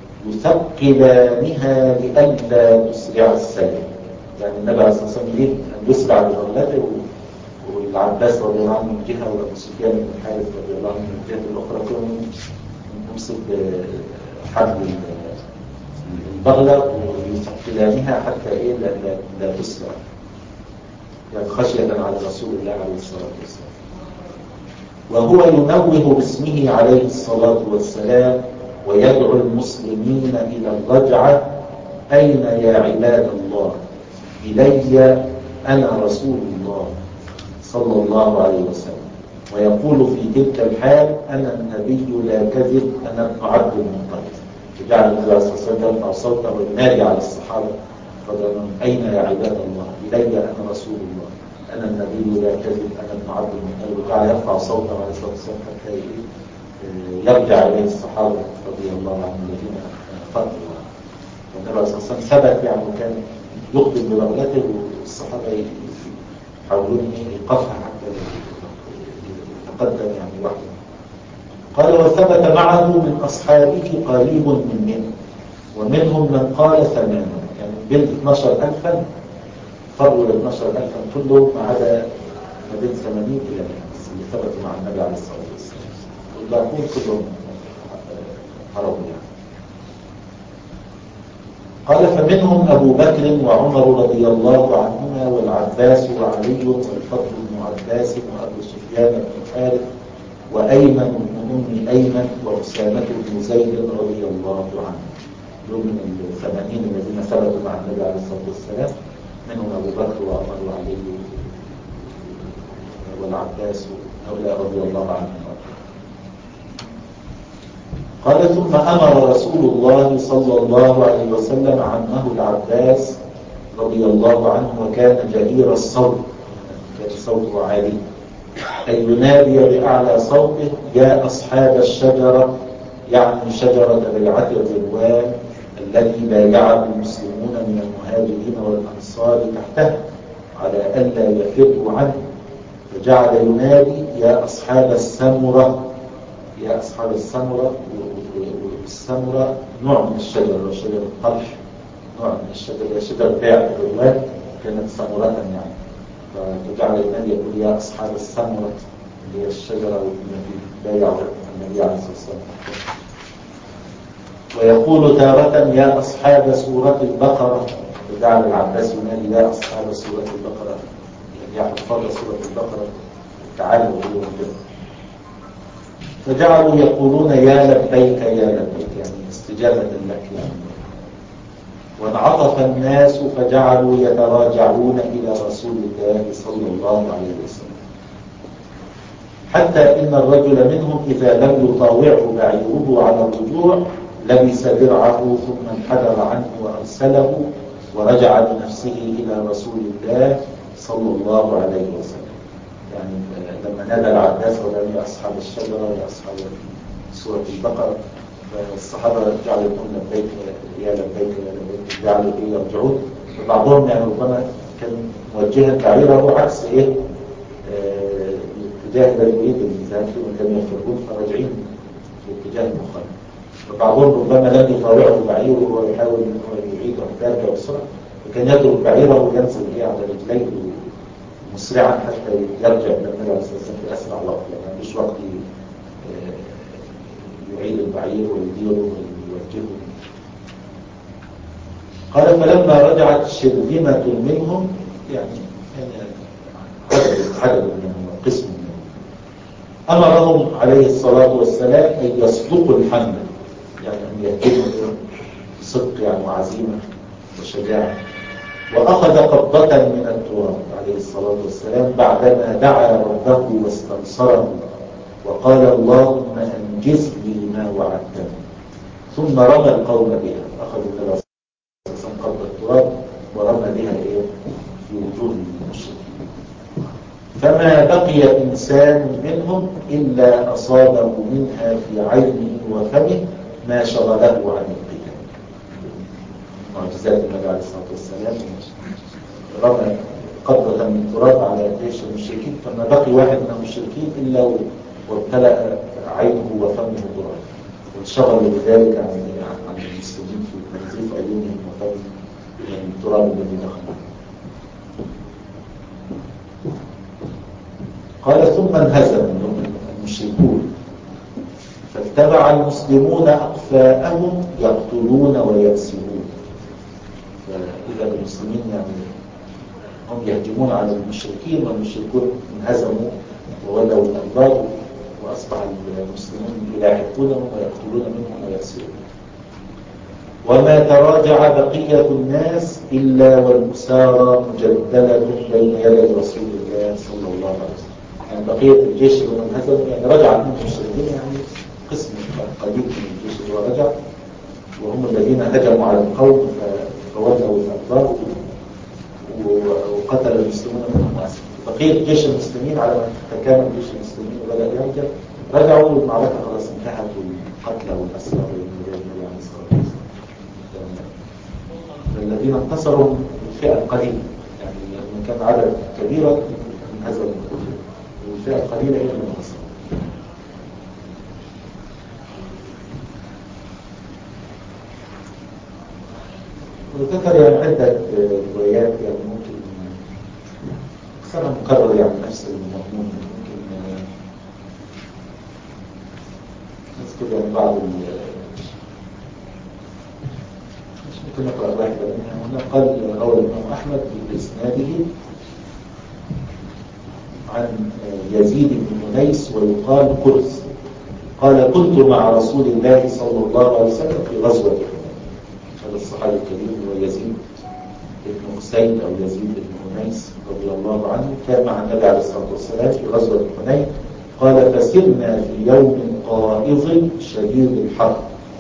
يثقلانها لئلا تسرع السير. يعني النبي عليه الصلاة والسلام يريد أن يسرع بغلته، والعباس رضي الله عنه من جهة وأبو سفيان بن الحارث رضي الله عنه من الجهة الأخرى كانوا يمسك حبل البغلة ويثقلانها حتى إيه لا, لا, لا تسرع، يعني خشية على رسول الله عليه الصلاة والسلام. وهو ينوه باسمه عليه الصلاة والسلام ويدعو المسلمين إلى الرجعة: أين يا عباد الله؟ إلي أنا رسول الله صلى الله عليه وسلم. ويقول في تلك الحال: أنا النبي لا كذب، أنا ابن عبد المطلب. جعل النبي عليه الصلاة والسلام يرفع صوته وينادي على الصحابة: أين يا عباد الله؟ إلي أنا رسول الله، أنا النبي لا كذب، أنا ابن عبد المطلب. وجعل يرفع صوته عليه الصلاة والسلام حتى يرجع إليه الصحابة رضي الله عنهم الذين فضلوا. والنبي عليه الصلاة والسلام ثبت يعني كان يقبل ببغلته والصحابة يحاولون يقفها حتى يتقدم يعني وحده. قال: وثبت معه من أصحابه قريب من منه، ومنهم من قال ثمانية، يعني بين اثني عشر ألفا فروا ل اثني عشر ألفا كلهم ما عدا ما بين ثمانين إلى مئة اللي ثبتوا مع النبي عليه الصلاة والسلام، والباقون كلهم هربوا يعني. قال فمنهم أبو بكر وعمر رضي الله عنهما والعباس وعلي والفضل بن عباس وأبو سفيان بن الحارث وأيمن بن أم أيمن وأسامة بن زيد رضي الله عنه. دول من الثمانين الذين ثبتوا مع النبي عليه الصلاة والسلام، منهم أبو بكر وعمر وعلي والعباس هؤلاء رضي الله عنهم. قال ثم أمر رسول الله صلى الله عليه وسلم عمه العباس رضي الله عنه وكان جهير الصوت، كان صوته عالي، أن ينادي بأعلى صوته يا أصحاب الشجرة، يعني شجرة بيعة الرضوان التي بايعه المسلمون من المهاجرين والأنصار تحتها على ألا يفروا عنه، فجعل ينادي يا أصحاب السمرة، يا أصحاب السمرة. والسمرة نوع من الشجرة، شجرة القلح، نوع من الشجرة، شجرة بيعة الرضوان كانت سمرة يعني، فجعل ينادي يقول يا أصحاب السمرة اللي هي الشجرة التي بايعوا النبي عليه الصلاة والسلام. ويقول تارة يا أصحاب سورة البقرة، فجعل العباس ينادي يا أصحاب سورة البقرة، يعني يا حفاظ سورة البقرة تعالوا إلى الجنة. فجعلوا يقولون يا لبيك يا لبيك، يعني استجابة لك يعني. وانعطف الناس فجعلوا يتراجعون إلى رسول الله صلى الله عليه وسلم، حتى إن الرجل منهم إذا لم يطاوعه بعيره على الرجوع لبس درعه ثم انحدر عنه وأرسله ورجع بنفسه إلى رسول الله صلى الله عليه وسلم. يعني لما نادى العباس وقال يا أصحاب الشجرة يا أصحاب سورة البقرة، فالصحابة جعلوا يقولون لبيك يا لبيك يا لبيك، جعلوا إيه يرجعون. فبعضهم يعني ربما كان موجها بعيره عكس إيه الاتجاه الذي يريد الذهاب فيه وكانوا يفرقون فراجعين في الاتجاه المخالف. فبعضهم ربما لم يطاوعه بعيره وهو يحاول ان هو يعيد احداثه بسرعه، فكان يترك بعيره وينزل ايه على رجليه مسرعا حتى يرجع الى النبي عليه الصلاه والسلام في اسرع وقت، لان ما فيش وقت يعيد البعير ويديره ويوجهه. قال فلما رجعت شرذمه منهم، يعني عدد منهم قسم منهم، امرهم عليه الصلاه والسلام ان يصدقوا الحمل، يعني أن يهتموا بصدق يعني وعزيمة وشجاعة. وأخذ قبضة من التراب عليه الصلاة والسلام بعدما دعا ربه واستنصره وقال اللهم أنجز لي ما وعدتني، ثم رمى القوم بها. أخذ النبي صلى الله عليه وسلم قبضة التراب ورمى بها إيه في وجوه المشركين، فما بقي إنسان منهم إلا أصابه منها في عينه وفمه ما شغله عن القتال. معجزات النبي عليه الصلاة والسلام، رمى قبضة من التراب على جيش المشركين فما بقي واحد من المشركين إلا وابتلأ عينه وفمه تراب، وانشغلوا بذلك عن عن المسلمين في تنظيف عيونهم وفمهم من التراب الذي دخل. قال ثم انهزم المشركون فاتبع المسلمون أقفاءهم يقتلون ويأسرون. فإذا المسلمين يعني هم يهجمون على المشركين والمشركون انهزموا وولوا الأنبار، وأصبح المسلمون يلاحقونهم ويقتلون منهم ويأسرون. وما تراجع بقية الناس إلا والمسارى مجدلة بين يدي رسول الله صلى الله عليه وسلم. يعني بقية الجيش اللي انهزموا يعني رجع منهم المشركين، يعني قسم قليل من الجيش اللي هو رجع، وهم الذين هجموا على القوم فولوا الأنبار وقتل المسلمون منهم وأسر. بقية جيش المسلمين على ما تكامل جيش المسلمين وبدأ يرجع، رجعوا والمعركة خلاص انتهت والقتلى والأسرى والنبي عليه الصلاة والسلام. الذين انتصروا الفئة القليلة، يعني لما كان عدد كبيرا انهزموا، والفئة القليلة هي اللي انتصروا. وذكر يعني عدة روايات يعني ممكن أكثرها مكرر يعني نفس المضمون، ممكن نذكر يعني بعض مش ممكن نقرأ واحدة منها هنا. قال روى الإمام أحمد بإسناده عن يزيد بن أنيس ويقال كرز قال كنت مع رسول الله صلى الله عليه وسلم في غزوة حنين. هذا الصحابي الكريم هو يزيد بن أسيد أو يزيد بن أنيس رضي الله عنه، كان مع النبي عليه الصلاة والسلام في غزوة حنين. قال فسرنا في يوم قائض شديد الحر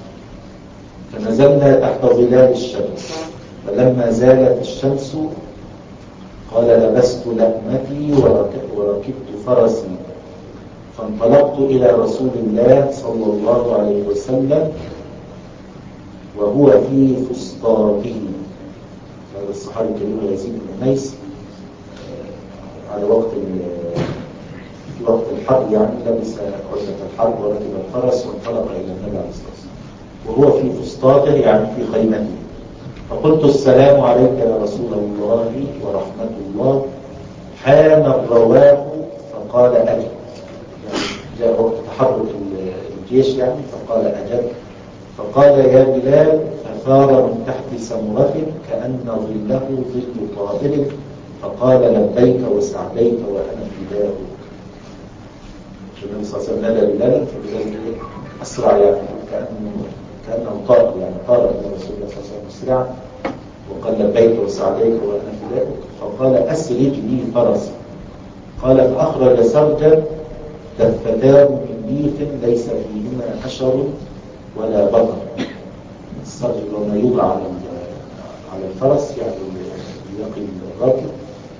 فنزلنا تحت ظلال الشمس، فلما زالت الشمس قال لبست لأمتي وركبت فرسي فانطلقت إلى رسول الله صلى الله عليه وسلم وهو في فسطاطه. هذا الصحابي الكريم يزيد بن أنيس على وقت في وقت الحرب يعني لبس عدة الحرب وركب الفرس وانطلق إلى النبي عليه الصلاة والسلام وهو في فسطاطه يعني في خيمته. فقلت السلام عليك يا رسول الله ورحمة الله. حان الرواح فقال أجل، يعني جاء وقت تحرك الجيش يعني فقال أجل. فقال يا بلال فثار من تحت سمرة كأن ظله ظل طائر فقال لبيك وسعديك وأنا فداك. النبي صلى الله عليه وسلم نادى بلالا فبلال أسرع يعني كأنه كأنه طائر يعني طار إلى رسول الله صلى الله عليه وسلم مسرعا وقال لبيك وسعديك وأنا فداك. فقال أسرج لي فرسي. قال فأخرج سرجا دفتان من ليف ليس فيهما حشر ولا بطر. السرج لما يوضع على على الفرس يعني يقي الراكب،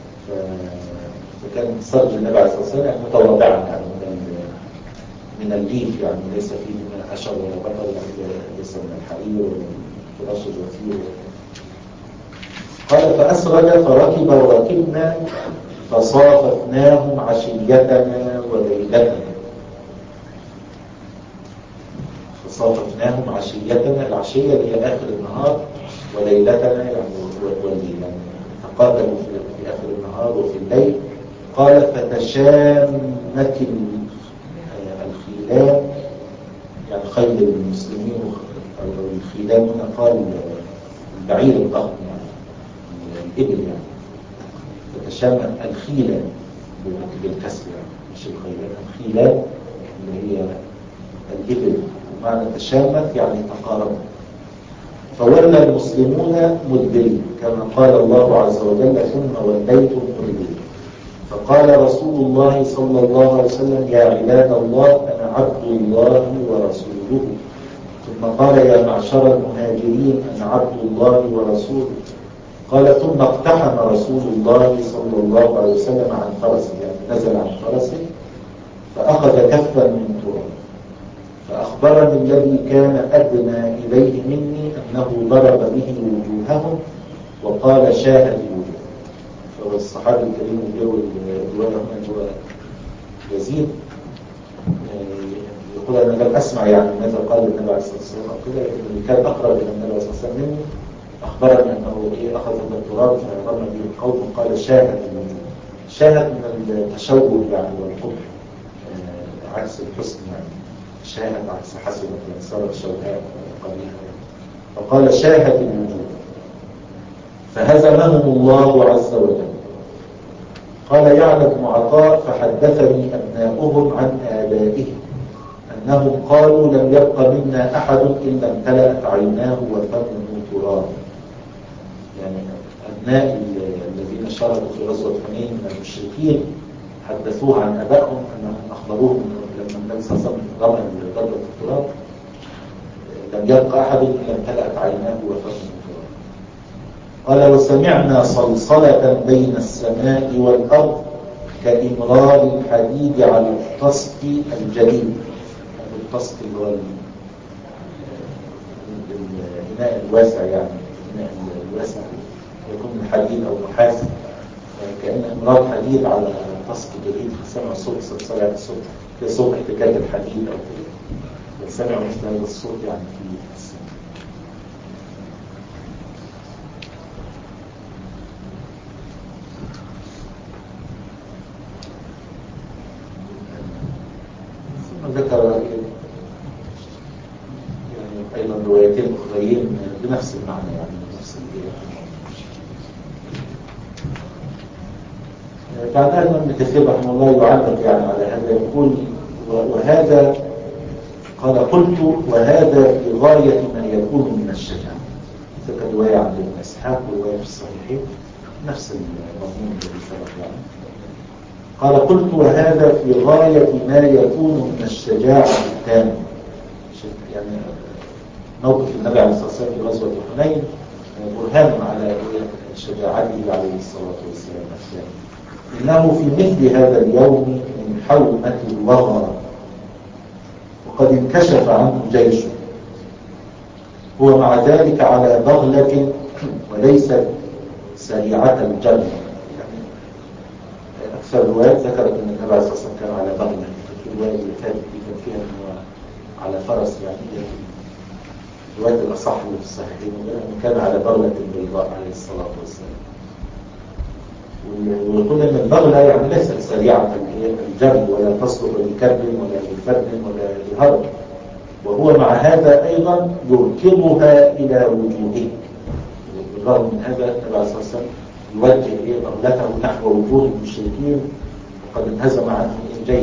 فكان سرج النبي عليه الصلاة والسلام متواضعا يعني من الليف يعني ليس فيه من حشر ولا بطر يعني ليس من الحرير ولا فراش الوثير. قال فأسرج فركب وركبنا فصافتناهم عشيتنا وليلتنا. فصافتناهم عشيتنا، العشية اللي هي آخر النهار، وليلتنا يعني والليل يعني تقابلوا في آخر النهار وفي الليل. قال فتشامت الخيلان يعني خيل المسلمين أو الخيلان هنا قال البعير الضخم يعني الإبل يعني فتشامت الخيلان بالكسر يعني مش الخيلان، الخيلان اللي هي الإبل ومعنى تشامت يعني تقارب. فولى المسلمون مدبرين كما قال الله عز وجل ثم وليتم مدبرين. فقال رسول الله صلى الله عليه وسلم يا عباد الله أنا عبد الله ورسوله. ثم قال يا معشر المهاجرين أنا عبد الله ورسوله. قال ثم اقتحم رسول الله صلى الله عليه وسلم عن فرسه يعني نزل عن فرسه فأخذ كفا من تراب فأخبرني الذي كان أدنى إليه مني أنه ضرب به وجوههم وقال شاهد وجوه. فهو الصحابي الكريم يروي الرواية هنا هو يزيد يقول أنا لم أسمع يعني ماذا قال النبي عليه الصلاة والسلام أو كده، لكن اللي كان أقرب إلى النبي عليه الصلاة والسلام مني أخبرني أنه إيه أخذ من التراب فرمى به القوم وقال شاهد الوجوه. شاهد من التشوه يعني والقبح عكس الحسن يعني شاهد عكس حسنة يعني صارت شوهاء قبيحة. فقال شاهد الوجوه فهزمهم الله عز وجل. قال يعلى بن عطاء فحدثني أبناؤهم عن آبائهم أنهم قالوا لم يبق منا أحد إلا امتلأت عيناه وفمه تراب. يعني أبناء الذين شاركوا في غزوة حنين من المشركين حدثوه عن أبائهم أنهم أخبروهم لما النبي صلى الله عليه وسلم رمى ضربة التراب لم يبق أحد إلا امتلأت عيناه وفمه تراب. قال وسمعنا صلصلة بين السماء والأرض كإمرار الحديد على القصف الجليد. القصف اللي هو الإناء الواسع يعني الإناء الواسع يكون من حديد أو نحاس كأن إمرار حديد على قصف جليد. سمع صوت صلصلة الصوت في صوت احتكاك الحديد أو كده سمعوا مثل هذا الصوت يعني في السماء. ذكر يعني أيضا روايتين أخرين بنفس المعنى يعني بعد أن ابن كثير رحمه الله يعلق يعني على هذا يقول وهذا قال قلت وهذا في غاية ما يكون من الشجاعة. ذكر رواية عند ابن إسحاق ورواية في الصحيحين نفس المضمون الذي سبق يعني. قال قلت وهذا في غاية ما يكون من الشجاعة التامة. يعني موقف النبي عليه الصلاة والسلام في غزوة حنين برهان على شجاعته عليه الصلاة والسلام. إنه في مثل هذا اليوم من حومة الوغى وقد انكشف عنه جيشه هو مع ذلك على بغلة وليست سريعة الجنة. يعني أكثر الروايات ذكرت أن النبي عليه الصلاة والسلام كان على بغلة. في الرواية اللي فاتت كان فيها أنه على فرس يعني الرواية الأصح في الصحيحين أنه كان على بغلة بيضاء عليه الصلاة والسلام. ويقول أن البغلة يعني ليست سريعة الجري ولا تصلح لكرب ولا لفرد ولا لهرب. وهو مع هذا أيضا يركضها إلى وجوهه. بالرغم من هذا النبي عليه الصلاة والسلام يوجه بغلته نحو وجوه المشركين وقد انهزم عنه الجيش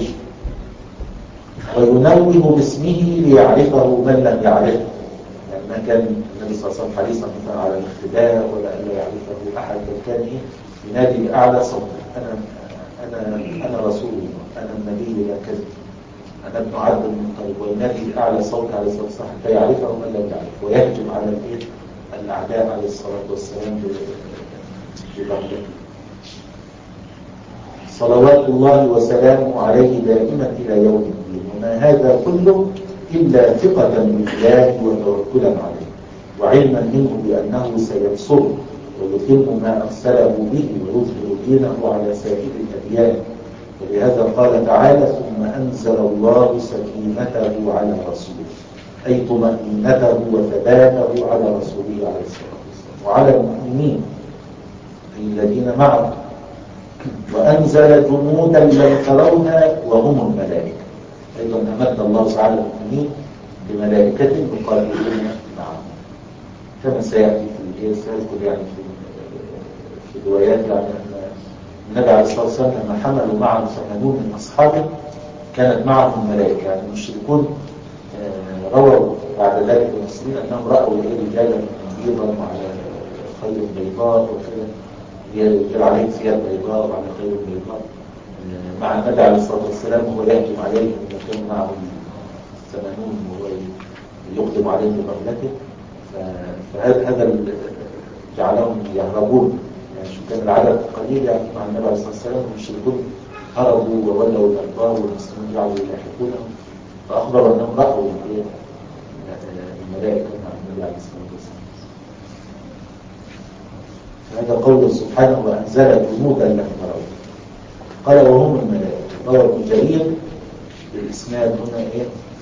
وينوه باسمه ليعرفه من لم يعرفه. يعني ما كان النبي صلى الله عليه وسلم حريصا مثلا على الاختباء ولا أن لا يعرفه أحد، بل كان ينادي بأعلى صوت أنا أنا أنا رسول الله أنا النبي لا كذب أنا ابن عبد المطلب، وينادي بأعلى صوت عليه الصلاة والسلام حتى يعرفه من لم يعرف ويهجم على الأعداء عليه الصلاة والسلام ببغلته. صلوات الله وسلامه عليه دائما إلى يوم الدين. وما هذا كله إلا ثقة بالله وتوكلا عليه وعلما منه بأنه سينصره ويتم ما أرسله به ويظهر دينه على سائر الأديان. ولهذا قال تعالى ثم أنزل الله سكينته على رسوله أي طمأنينته وثباته على رسوله عليه الصلاة والسلام وعلى المؤمنين الذين معه وأنزل جنودا لم ترونها وهم الملائكة. أيضا أمد الله تعالى المؤمنين بملائكة يقاتلون معه كما سيأتي في سيذكر يعني في في روايات يعني أن النبي عليه الصلاة والسلام لما حملوا معه ثمانون من أصحابه كانت معهم ملائكة. يعني المشركون رووا بعد ذلك المسلمين أنهم رأوا رجالا بيضا وعلى خيل بيضاء وكذا رجال عليهم ثياب بيضاء وعلى خيل بيضاء مع النبي عليه الصلاة والسلام وهو يهجم عليهم وكان معه ثمانون وهو يقدم عليهم ببغلته. فهذا هذا جعلهم يهربون. يعني شو كان العدد قليل يعني مع النبي عليه الصلاة والسلام والمشركون هربوا وولوا الأدبار والمسلمين جعلوا يلاحقونهم فأخبروا أنهم رأوا الملائكة مع النبي عليه الصلاة والسلام. فهذا قول سبحانه وأنزل جنودا لم تروا. قال وهم الملائكة. روى ابن جرير بالإسناد هنا إيه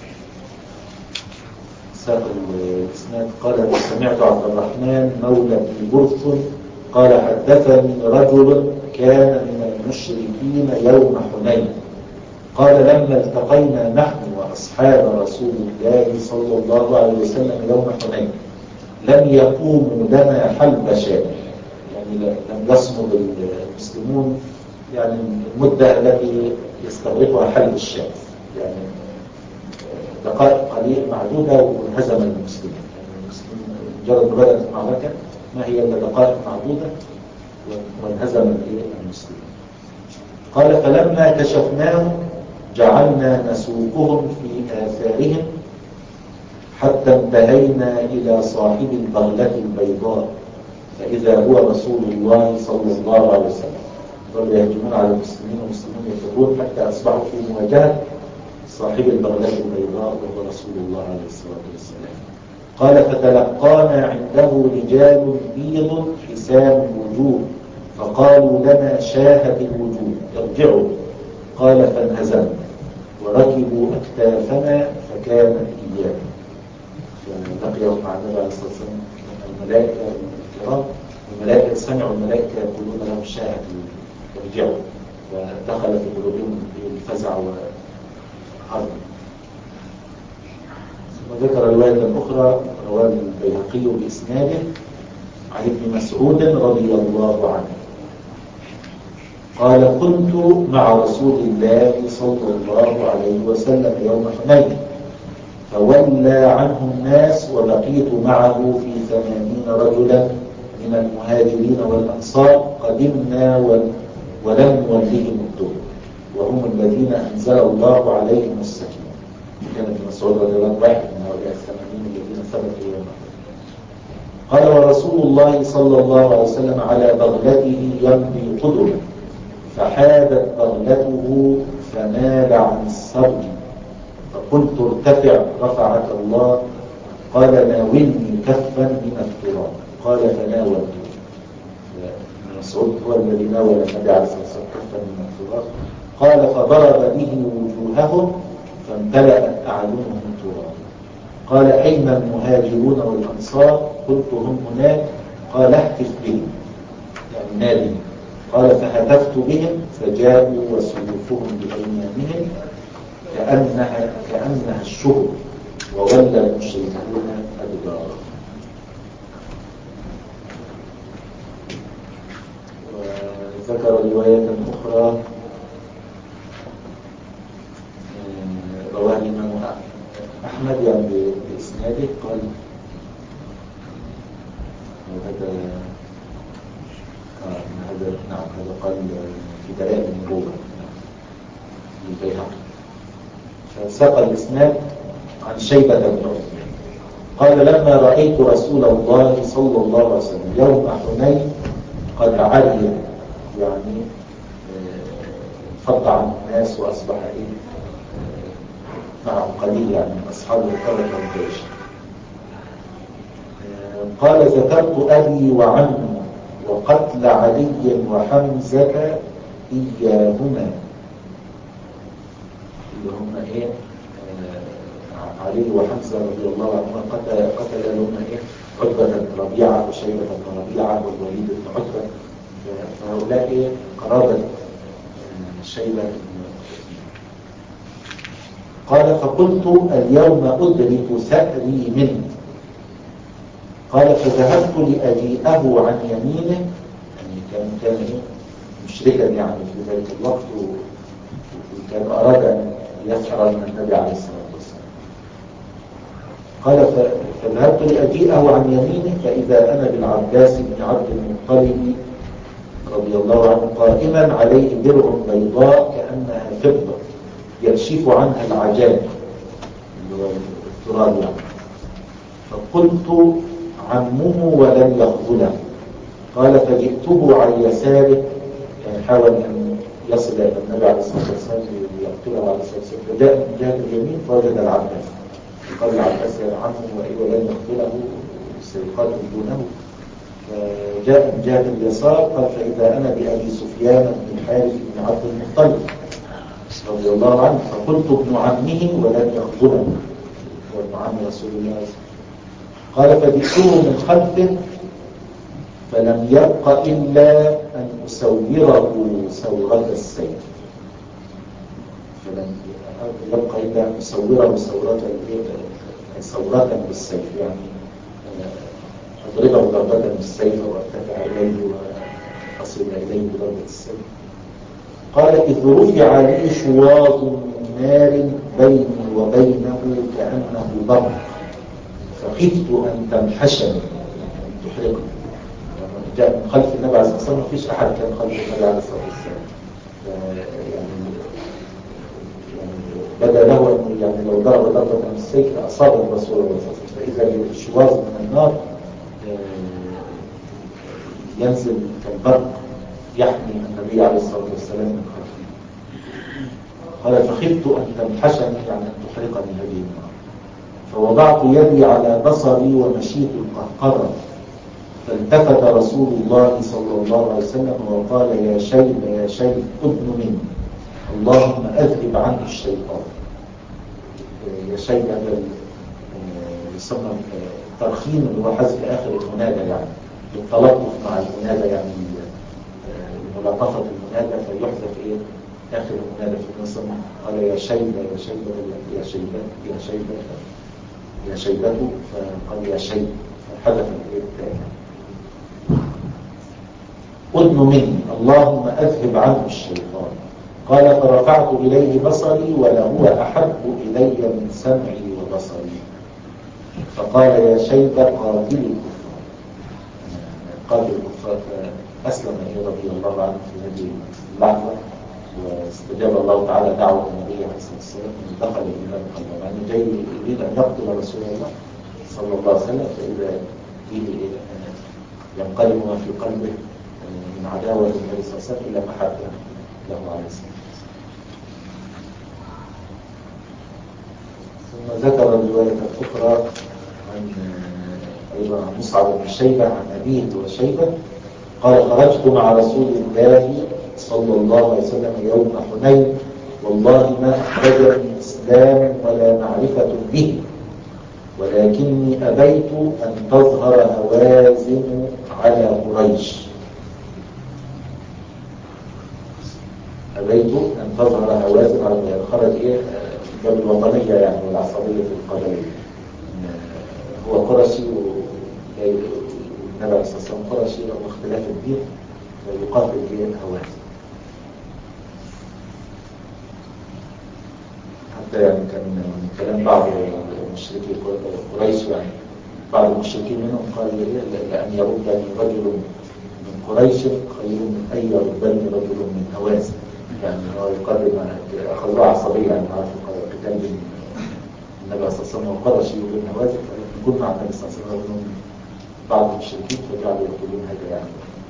ساق الإسناد قال سمعت عبد الرحمن مولى بن برث قال حدثني رجل كان من المشركين يوم حنين قال لما التقينا نحن وأصحاب رسول الله صلى الله عليه وسلم يوم حنين لم يقوموا لنا حلب شاة. يعني لم يصمد المسلمون يعني المدة التي يستغرقها حلب الشاة يعني دقائق قليل معدودة وانهزم المسلمين. يعني المسلمين مجرد بدأت المعركة ما هي إلا دقائق معدودة وانهزم المسلمين. قال فلما كشفناهم جعلنا نسوقهم في آثارهم حتى انتهينا إلى صاحب البغلة البيضاء فإذا هو رسول الله صلى الله عليه وسلم. ظلوا يهجمون على المسلمين والمسلمين يفرون حتى أصبحوا في مواجهة صاحب البغلة البيضاء وهو رسول الله عليه الصلاة والسلام. قال فتلقانا عنده رجال بيض حسام الوجوه فقالوا لنا شاهت الوجوه ارجعوا. قال فانهزمنا وركبوا أكتافنا فكانت إياه. فلقيهم مع النبي عليه الصلاة والسلام الملائكة الكرام. الملائكة سمعوا الملائكة يقولون لهم شاهت ارجعوا ودخل في قلوبهم الفزع وحرب. ثم ذكر رواية أخرى رواه البيهقي بإسناده عن ابن مسعود رضي الله عنه قال كنت مع رسول الله صلى الله عليه وسلم يوم حنين فولى عنه الناس وبقيت معه في ثمانين رجلا من المهاجرين والأنصار قدمنا ولم نولهم الدور وهم الذين أنزل الله عليهم السكينة. كان ابن مسعود رضي الله عنه واحد من هؤلاء الثمانين الذين ثبتوا يوم قال ورسول الله صلى الله عليه وسلم على بغلته يمضي قدما فحادت بغلته فمال عن السرج فقلت ارتفع رفعك الله قال ناولني كفا من التراب قال فناولته. ابن مسعود هو الذي ناول النبي عليه الصلاه والسلام كفا من التراب قال فضرب به وجوههم فامتلأت أعينهم ترابا. قال أين المهاجرون والأنصار؟ قلت هم هناك. قال اهتف بهم يعني نادي. قال فهتفت بهم فجاءوا وسيوفهم بأيمانهم كأنها كأنها الشهب وولى المشركون أدبارا. وذكر رواية أخرى رواه الإمام أحمد يعني بإسناده قال هذا آه هذا نعم هذا قال في دلائل النبوة للبيهقي فساق الإسناد عن شيبة بن عثمان قال لما رأيت رسول الله صلى الله عليه وسلم يوم حنين قد علي يعني فض عن الناس وأصبح إيه معه قليل يعني من أصحابه ترك الجيش. قال ذكرت أبي وعمي وقتل علي وحمزة إياهما اللي هم إيه آه علي وحمزة رضي الله عنهما قتل قتل لهم إيه عتبة بن ربيعة وشيبة بن ربيعة والوليد بن عتبة فهؤلاء إيه قرابة شيبة بن قال فقلت اليوم أدرك ثأري منه. قال فذهبت لأجيئه عن يمينه يعني كان كان مشركا يعني في ذلك الوقت وكان أراد أن يسحر من النبي عليه الصلاة والسلام. قال فذهبت لأجيئه عن يمينه فإذا أنا بالعباس بن عبد المطلب رضي الله عنه قائما عليه درع بيضاء كأنها فضة يكشف عنها العجائب اللي هو التراب يعني. فقلت عمه ولم يخذله. قال فجئته عن يساره يعني حاول أن يصل إلى النبي عليه الصلاة والسلام ليقتله عليه الصلاة والسلام فجاء من جهة اليمين فوجد العباس قال العباس يا عمه ولم يخذله سيقاتل دونه فجاء من جهة اليسار قال فإذا أنا بأبي سفيان بن الحارث بن عبد المطلب رضي الله عنه فقلت ابن عمه ولم يخذله وابن عم رسول الله قال فجئته من خلفه فلم يبق إلا أن أسوره سورة السيف فلم يبق إلا أن أسوره سورة سورة بالسيف يعني أضربه ضربة بالسيف وأرتفع إليه وأصل إليه بضربة السيف. قال إذ رفع لي شواظ من نار بيني وبينه كأنه برق فخفت أن تنحشني أن تحرقني. جاء من خلف النبي عليه الصلاة والسلام ما فيش أحد كان خلف النبي عليه الصلاة والسلام يعني, يعني بدا له أنه يعني لو ضرب ضربة من السيف لأصاب الرسول صلى الله عليه وسلم فإذا الشواظ من النار ينزل كالبرق يحمي النبي عليه الصلاة والسلام من خلفه. قال فخفت أن تنحشني يعني أن تحرقني هذه النار فوضعت يدي على بصري ومشيت القهقرة فالتفت رسول الله صلى الله عليه وسلم وقال يا شيب يا شيب ادن مني اللهم أذهب عنه الشيطان. يا شيب هذا يسمى الترخيم اللي هو حذف آخر المنادى يعني التلطف مع المنادى يعني ملاطفة المنادى فيحذف ايه اخر المنادى في النصر. قال يا شيبة يا شيبة يا شيبة يا شيبة يا شيبته فقال يا شيب فحذف الايه الثاني. أدن مني اللهم أذهب عنه الشيطان. قال فرفعت إليه بصري ولهو أحب إلي من سمعي وبصري. فقال يا شيبة قاتل الكفار قاتل الكفار. فأسلم رضي الله عنه في هذه اللحظة، واستجاب الله تعالى دعوة النبي عليه الصلاة والسلام أن دخل الإيمان قلبه، يعني جاي يريد أن يقتل رسول الله صلى الله عليه وسلم، فإذا فيه ينقلب ما في قلبه من عداوة النبي صلى الله عليه وسلم إلى محبة له عليه الصلاة والسلام. ثم ذكر الرواية الأخرى عن أيضا عن مصعب بن شيبة عن أبيه وشيبة قال خرجت مع رسول الله صلى الله عليه وسلم يوم حنين والله ما أحرجني إسلام ولا معرفة به، ولكني أبيت أن تظهر هوازن على قريش. أبيت أن تظهر هوازن على قريش. خرج إيه باب الوطنية يعني والعصبية في القبلية. هو قرشي والنبي عليه الصلاة والسلام قرشي واختلاف الدين ويقاتل به هوازن. حتى يعني كان من كلام بعض المشركين قريش، يعني بعض المشركين منهم قال لأن يردني رجل من قريش خير من أن يردني رجل من هوازن. يعني هو يقدم أخذوها عصبية، يعني عارف قتال بين النبي صلى الله عليه وسلم وقرشي وبين هوازن، فكنا مع النبي صلى الله عليه وسلم من بعض المشركين فجعلوا يقولون هذا يعني.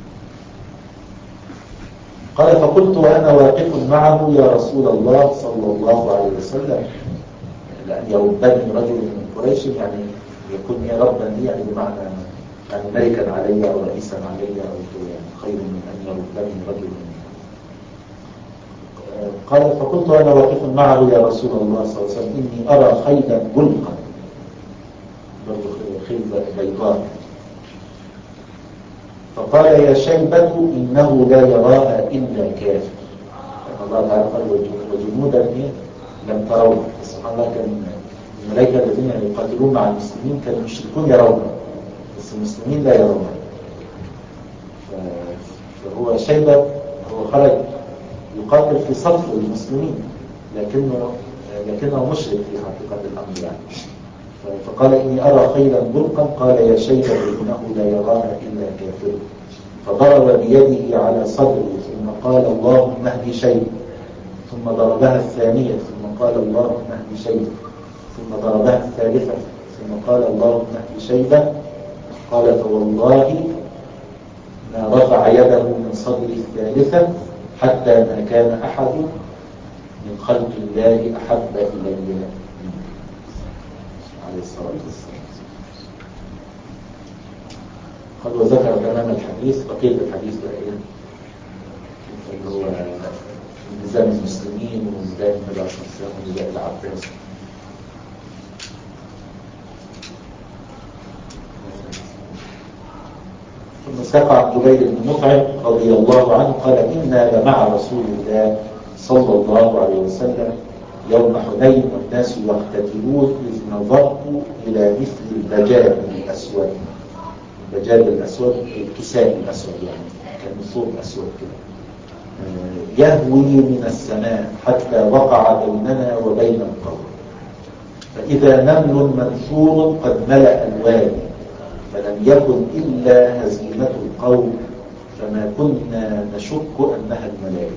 قال فقلت وأنا واقف معه يا رسول الله صلى الله عليه وسلم لأن يردني رجل من قريش، يعني يكون يا ربا لي يعني بمعنى يعني ملكا علي أو رئيسا علي أو يعني خير من أن يردني رجل من. قال فقلت وأنا واقف معه يا رسول الله صلى الله عليه وسلم إني أرى خيلا بلقا، برضو خيل بيضاء. فقال يا شيبة إنه لا يراها إلا كافر. الله تعالى قال وجنودا لم تروها. سبحان الله كان الملائكة الذين يقاتلون مع المسلمين كانوا المشركون يرونها بس المسلمين لا يرونها. فهو شيبة هو خرج يقاتل في صف المسلمين لكنه لكنه مشرك في حقيقة الأمر يعني. فقال إني أرى خيلا بلقا. قال يا شيبة إنه لا يراها إلا كافر. فضرب بيده على صدره ثم قال اللهم اهد شيبة، ثم ضربها الثانية ثم قال اللهم اهد شيبة، ثم ضربها الثالثة ثم قال اللهم اهد شيبة. قال فوالله ما رفع يده من صدر الثالثة حتى ما كان أحد من خلق الله أحب إلي منه عليه الصلاة والسلام. قد وذكر تمام الحديث بقية الحديث بقية اللي هو نزام المسلمين ونزام النبي عليه الصلاة والسلام ونزام العباس. ثم ساق عن جبير بن مطعم رضي الله عنه قال إنا لمع رسول الله صلى الله عليه وسلم يوم حنين والناس يقتتلون إذ نظرت إلى مثل البجاد الأسود. البجاد الأسود الكساء الأسود يعني كان ثوب أسود كده يهوي من السماء حتى وقع بيننا وبين القوم، فإذا نمل منثور قد ملأ الوادي فلم يكن إلا هزيمة القوم فما كنا نشك أنها الملائكة.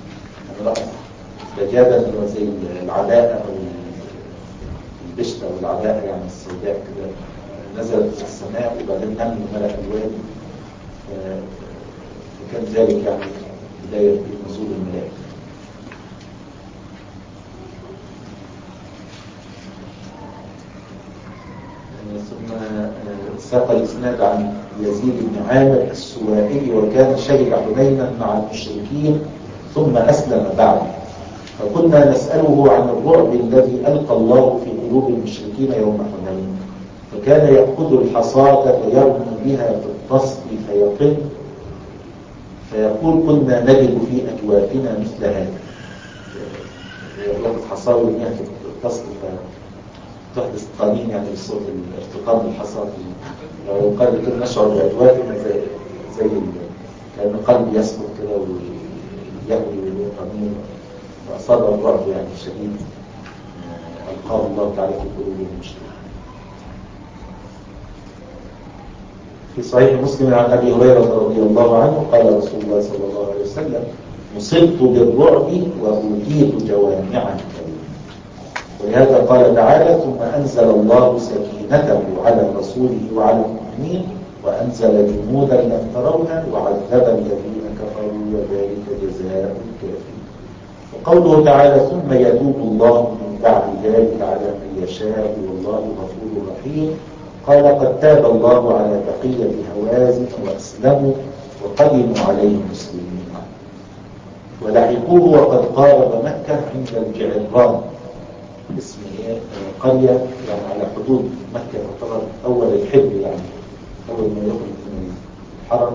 بجادة زي العلاء أو البشتة والعلاء يعني السوداء كده نزلت في السماء وبعدين نمل ملأ الوادي، فكان ذلك يعني بداية نزول الملائكة. ثم ساق الإسناد عن يزيد بن عامر السوائي وكان شهد حنينا مع المشركين ثم أسلم بعد، فكنا نسأله عن الرعب الذي ألقى الله في قلوب المشركين يوم حنين، فكان يأخذ الحصاة فيرمي بها في الطصف فيقل، فيقول كنا نجد في أجوافنا مثل هذا. يأخذ حصاة ويرميها في الطصف فتحدث طنين يعني بصوت ارتقام الحصاة، وقال كنا نشعر بأجوافنا زي زي كأنه القلب يسكت كده ويهوي ويطمئن، وأصاب الرعب يعني شديد ألقاه الله تعالى في قلوب المشركين. في صحيح مسلم عن أبي هريرة رضي الله عنه قال رسول الله صلى الله عليه وسلم: مصبت بالرعب وأوتيت جوامع الكلم. ولهذا قال تعالى: ثم أنزل الله سكينته على رسوله وعلى المؤمنين وأنزل جنودا لم ترونها وعذب الذين كفروا وذلك جزاء الكافرين. وقوله تعالى: ثم يتوب الله من بعد ذلك على من يشاء والله غفور رحيم. قال: قد تاب الله على بقية هوازن وأسلموا وقدموا عليه مسلمين، ولحقوه وقد قارب مكة عند الجعران، اسم قرية يعني على حدود مكة، تعتبر أول الحج، يعني أول ما يخرج من الحرم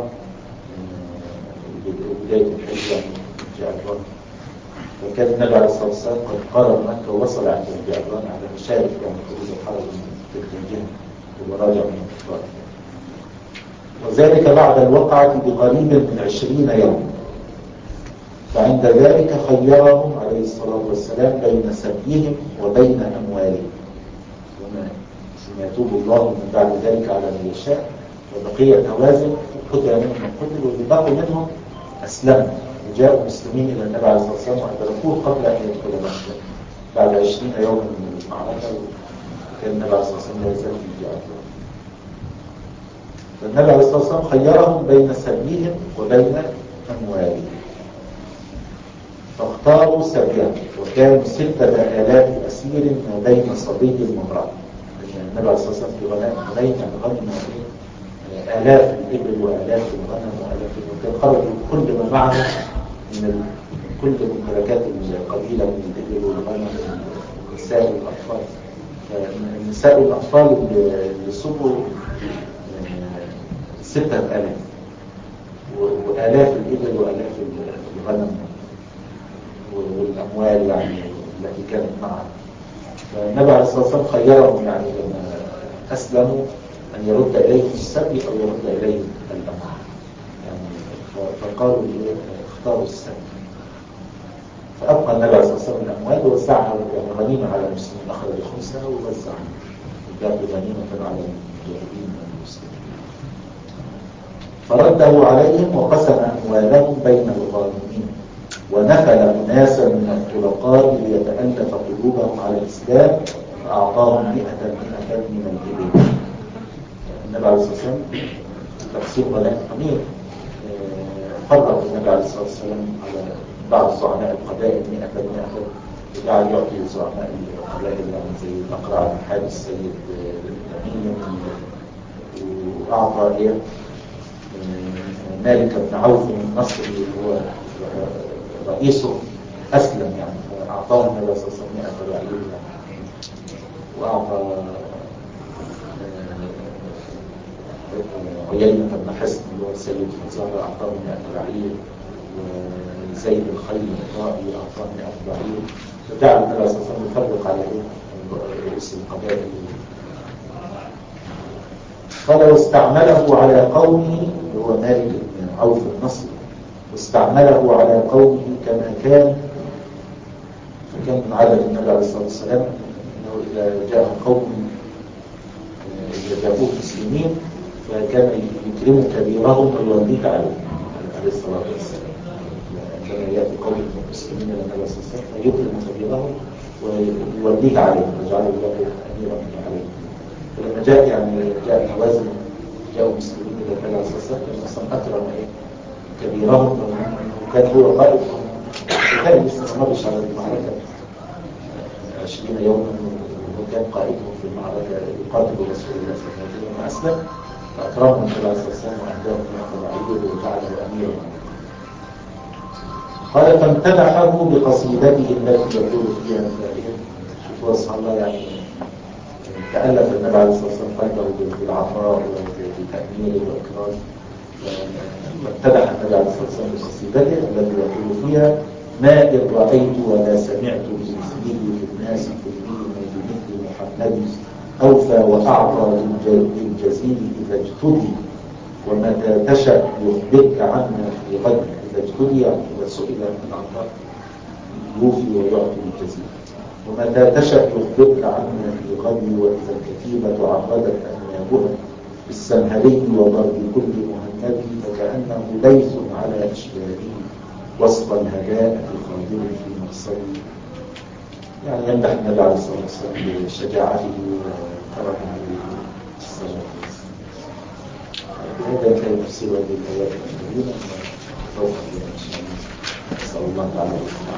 بداية الحج يعني الجعران. وكان النبي عليه الصلاة والسلام قد قارب مكة ووصل عند الجعران على مشارف يعني حدود الحرم تلك الجهة وراجع من الطائف، وذلك بعد الوقعة بقريب من عشرين يوم. فعند ذلك خيرهم عليه الصلاة والسلام بين سبيهم وبين أموالهم، ثم يتوب الله من بعد ذلك على من يشاء. وبقية هوازن قتل منهم من قتل، واللي بقوا منهم أسلموا وجاءوا مسلمين إلى النبي عليه الصلاة والسلام وأدركوه قبل أن يدخل مكة بعد عشرين يوما من المعركة. كان النبي عليه الصلاة والسلام لا يزال في جعفر. فالنبي عليه الصلاة والسلام خيرهم بين سبيهم وبين أموالهم، فاختاروا سبيهم، وكانوا ستة آلاف أسير ما بين صبي وامرأة. يعني النبي عليه الصلاة والسلام في غنائم غنائم يعني غنم آلاف الإبل وآلاف الغنم وآلاف الوكال، خرجوا كل ما معه من كل ممتلكات القبيلة من الإبل والغنم والنساء والأطفال. النساء والأطفال اللي صبوا ستة آلاف وآلاف الإبل وآلاف الغنم والأموال يعني التي كانت معه. فالنبي عليه الصلاة والسلام خيرهم يعني لما أسلموا أن يرد إليهم السبي أو يرد إليهم الأموال، يعني فقالوا اختاروا السبي. فأبقى النبي عليه الصلاة والسلام الأموال ووزعها غنيمة على المسلمين، أخرج خمسها ووزعها وجاب غنيمة على المجاهدين المسلمين. فرده عليهم وقسم أموالهم بين الغانمين، ونفل أناسا من الطلقاء ليتألف قلوبهم على الإسلام، فأعطاهم مئة مئة من الإبل. النبي عليه الصلاة والسلام تقسيم غنائم قليل، فرق النبي عليه الصلاة والسلام على بعض زعماء القبائل مئة مئة، وجعل يعطي زعماء القبائل يعني زي الأقرع بن حابس السيد الأمين، وأعطى إيه مالك بن عوف النصري اللي هو رئيسه أسلم يعني، فأعطاه النبي صلى الله عليه وسلم مئة بعير يعني. وأعطى عيينة بن حصن اللي هو سيد الفزارة أعطاه مئة بعير، وزيد الخيل الطائي أعطاه مئة بعير. فجعل النبي صلى الله عليه وسلم يفرق على رؤوس القبائل. قال: واستعمله على قومه اللي هو مالك بن عوف النصري، واستعمله على قومه كما كان. فكان من عادة النبي عليه الصلاة والسلام أنه إذا جاء قوم إذا جاءوه مسلمين فكان يكرم كبيرهم ويوليك عليه عليه الصلاة والسلام. عندما يأتي قوم المسلمين إلى النبي صلى الله عليه وسلم فيكرم كبيرهم ويوليك عليه ويجعله له أميرا عليه. فلما جاء يعني جاء هوازن جاءوا مسلمين إلى النبي عليه الصلاة والسلام كان أصلا أكرم إيه كبيرهم، وكان هو قائدهم. وكان لسه ما مرش على المعركة عشرين يوما، وكان قائدهم في المعركة يقاتل رسول الله صلى الله عليه وسلم لما أسلم، فأكرمهم النبي عليه الصلاة والسلام وأهداهم مئة بعير وجعله أميرا. قال: فامتدحه بقصيدته التي يقول فيها الفاتحة. شوفوا أصحاب الله يعني تألف النبي عليه الصلاة والسلام قلبه بالعطاء وبالتأمير والإكرام. فامتدح النبي عليه الصلاة والسلام بقصيدته التي يقول فيها: ما إن رأيت ولا سمعت بمثله في الناس كلهم بمثل محمد، أوفى وأعطى للجزيل إذا اجتدي، ومتى تشأ يخبرك عنا في غد إذا ابتلي إذا سئل العطاء يوفي ويعطي الجزيل. ومتى تشأ يخبرك عنا في غد وإذا الكتيبة عرضت أنيابها بالسمهري وضرب كل مهند فكأنه ليث على أشباهه وسط الهداء خادم في مقصده. يعني يمدح النبي عليه الصلاة والسلام بشجاعته وكرمه بالصلاة والسلام. بهذا كان تفسير هذه الآيات الكريمة. توفق إن شاء الله. نسأل الله تعالى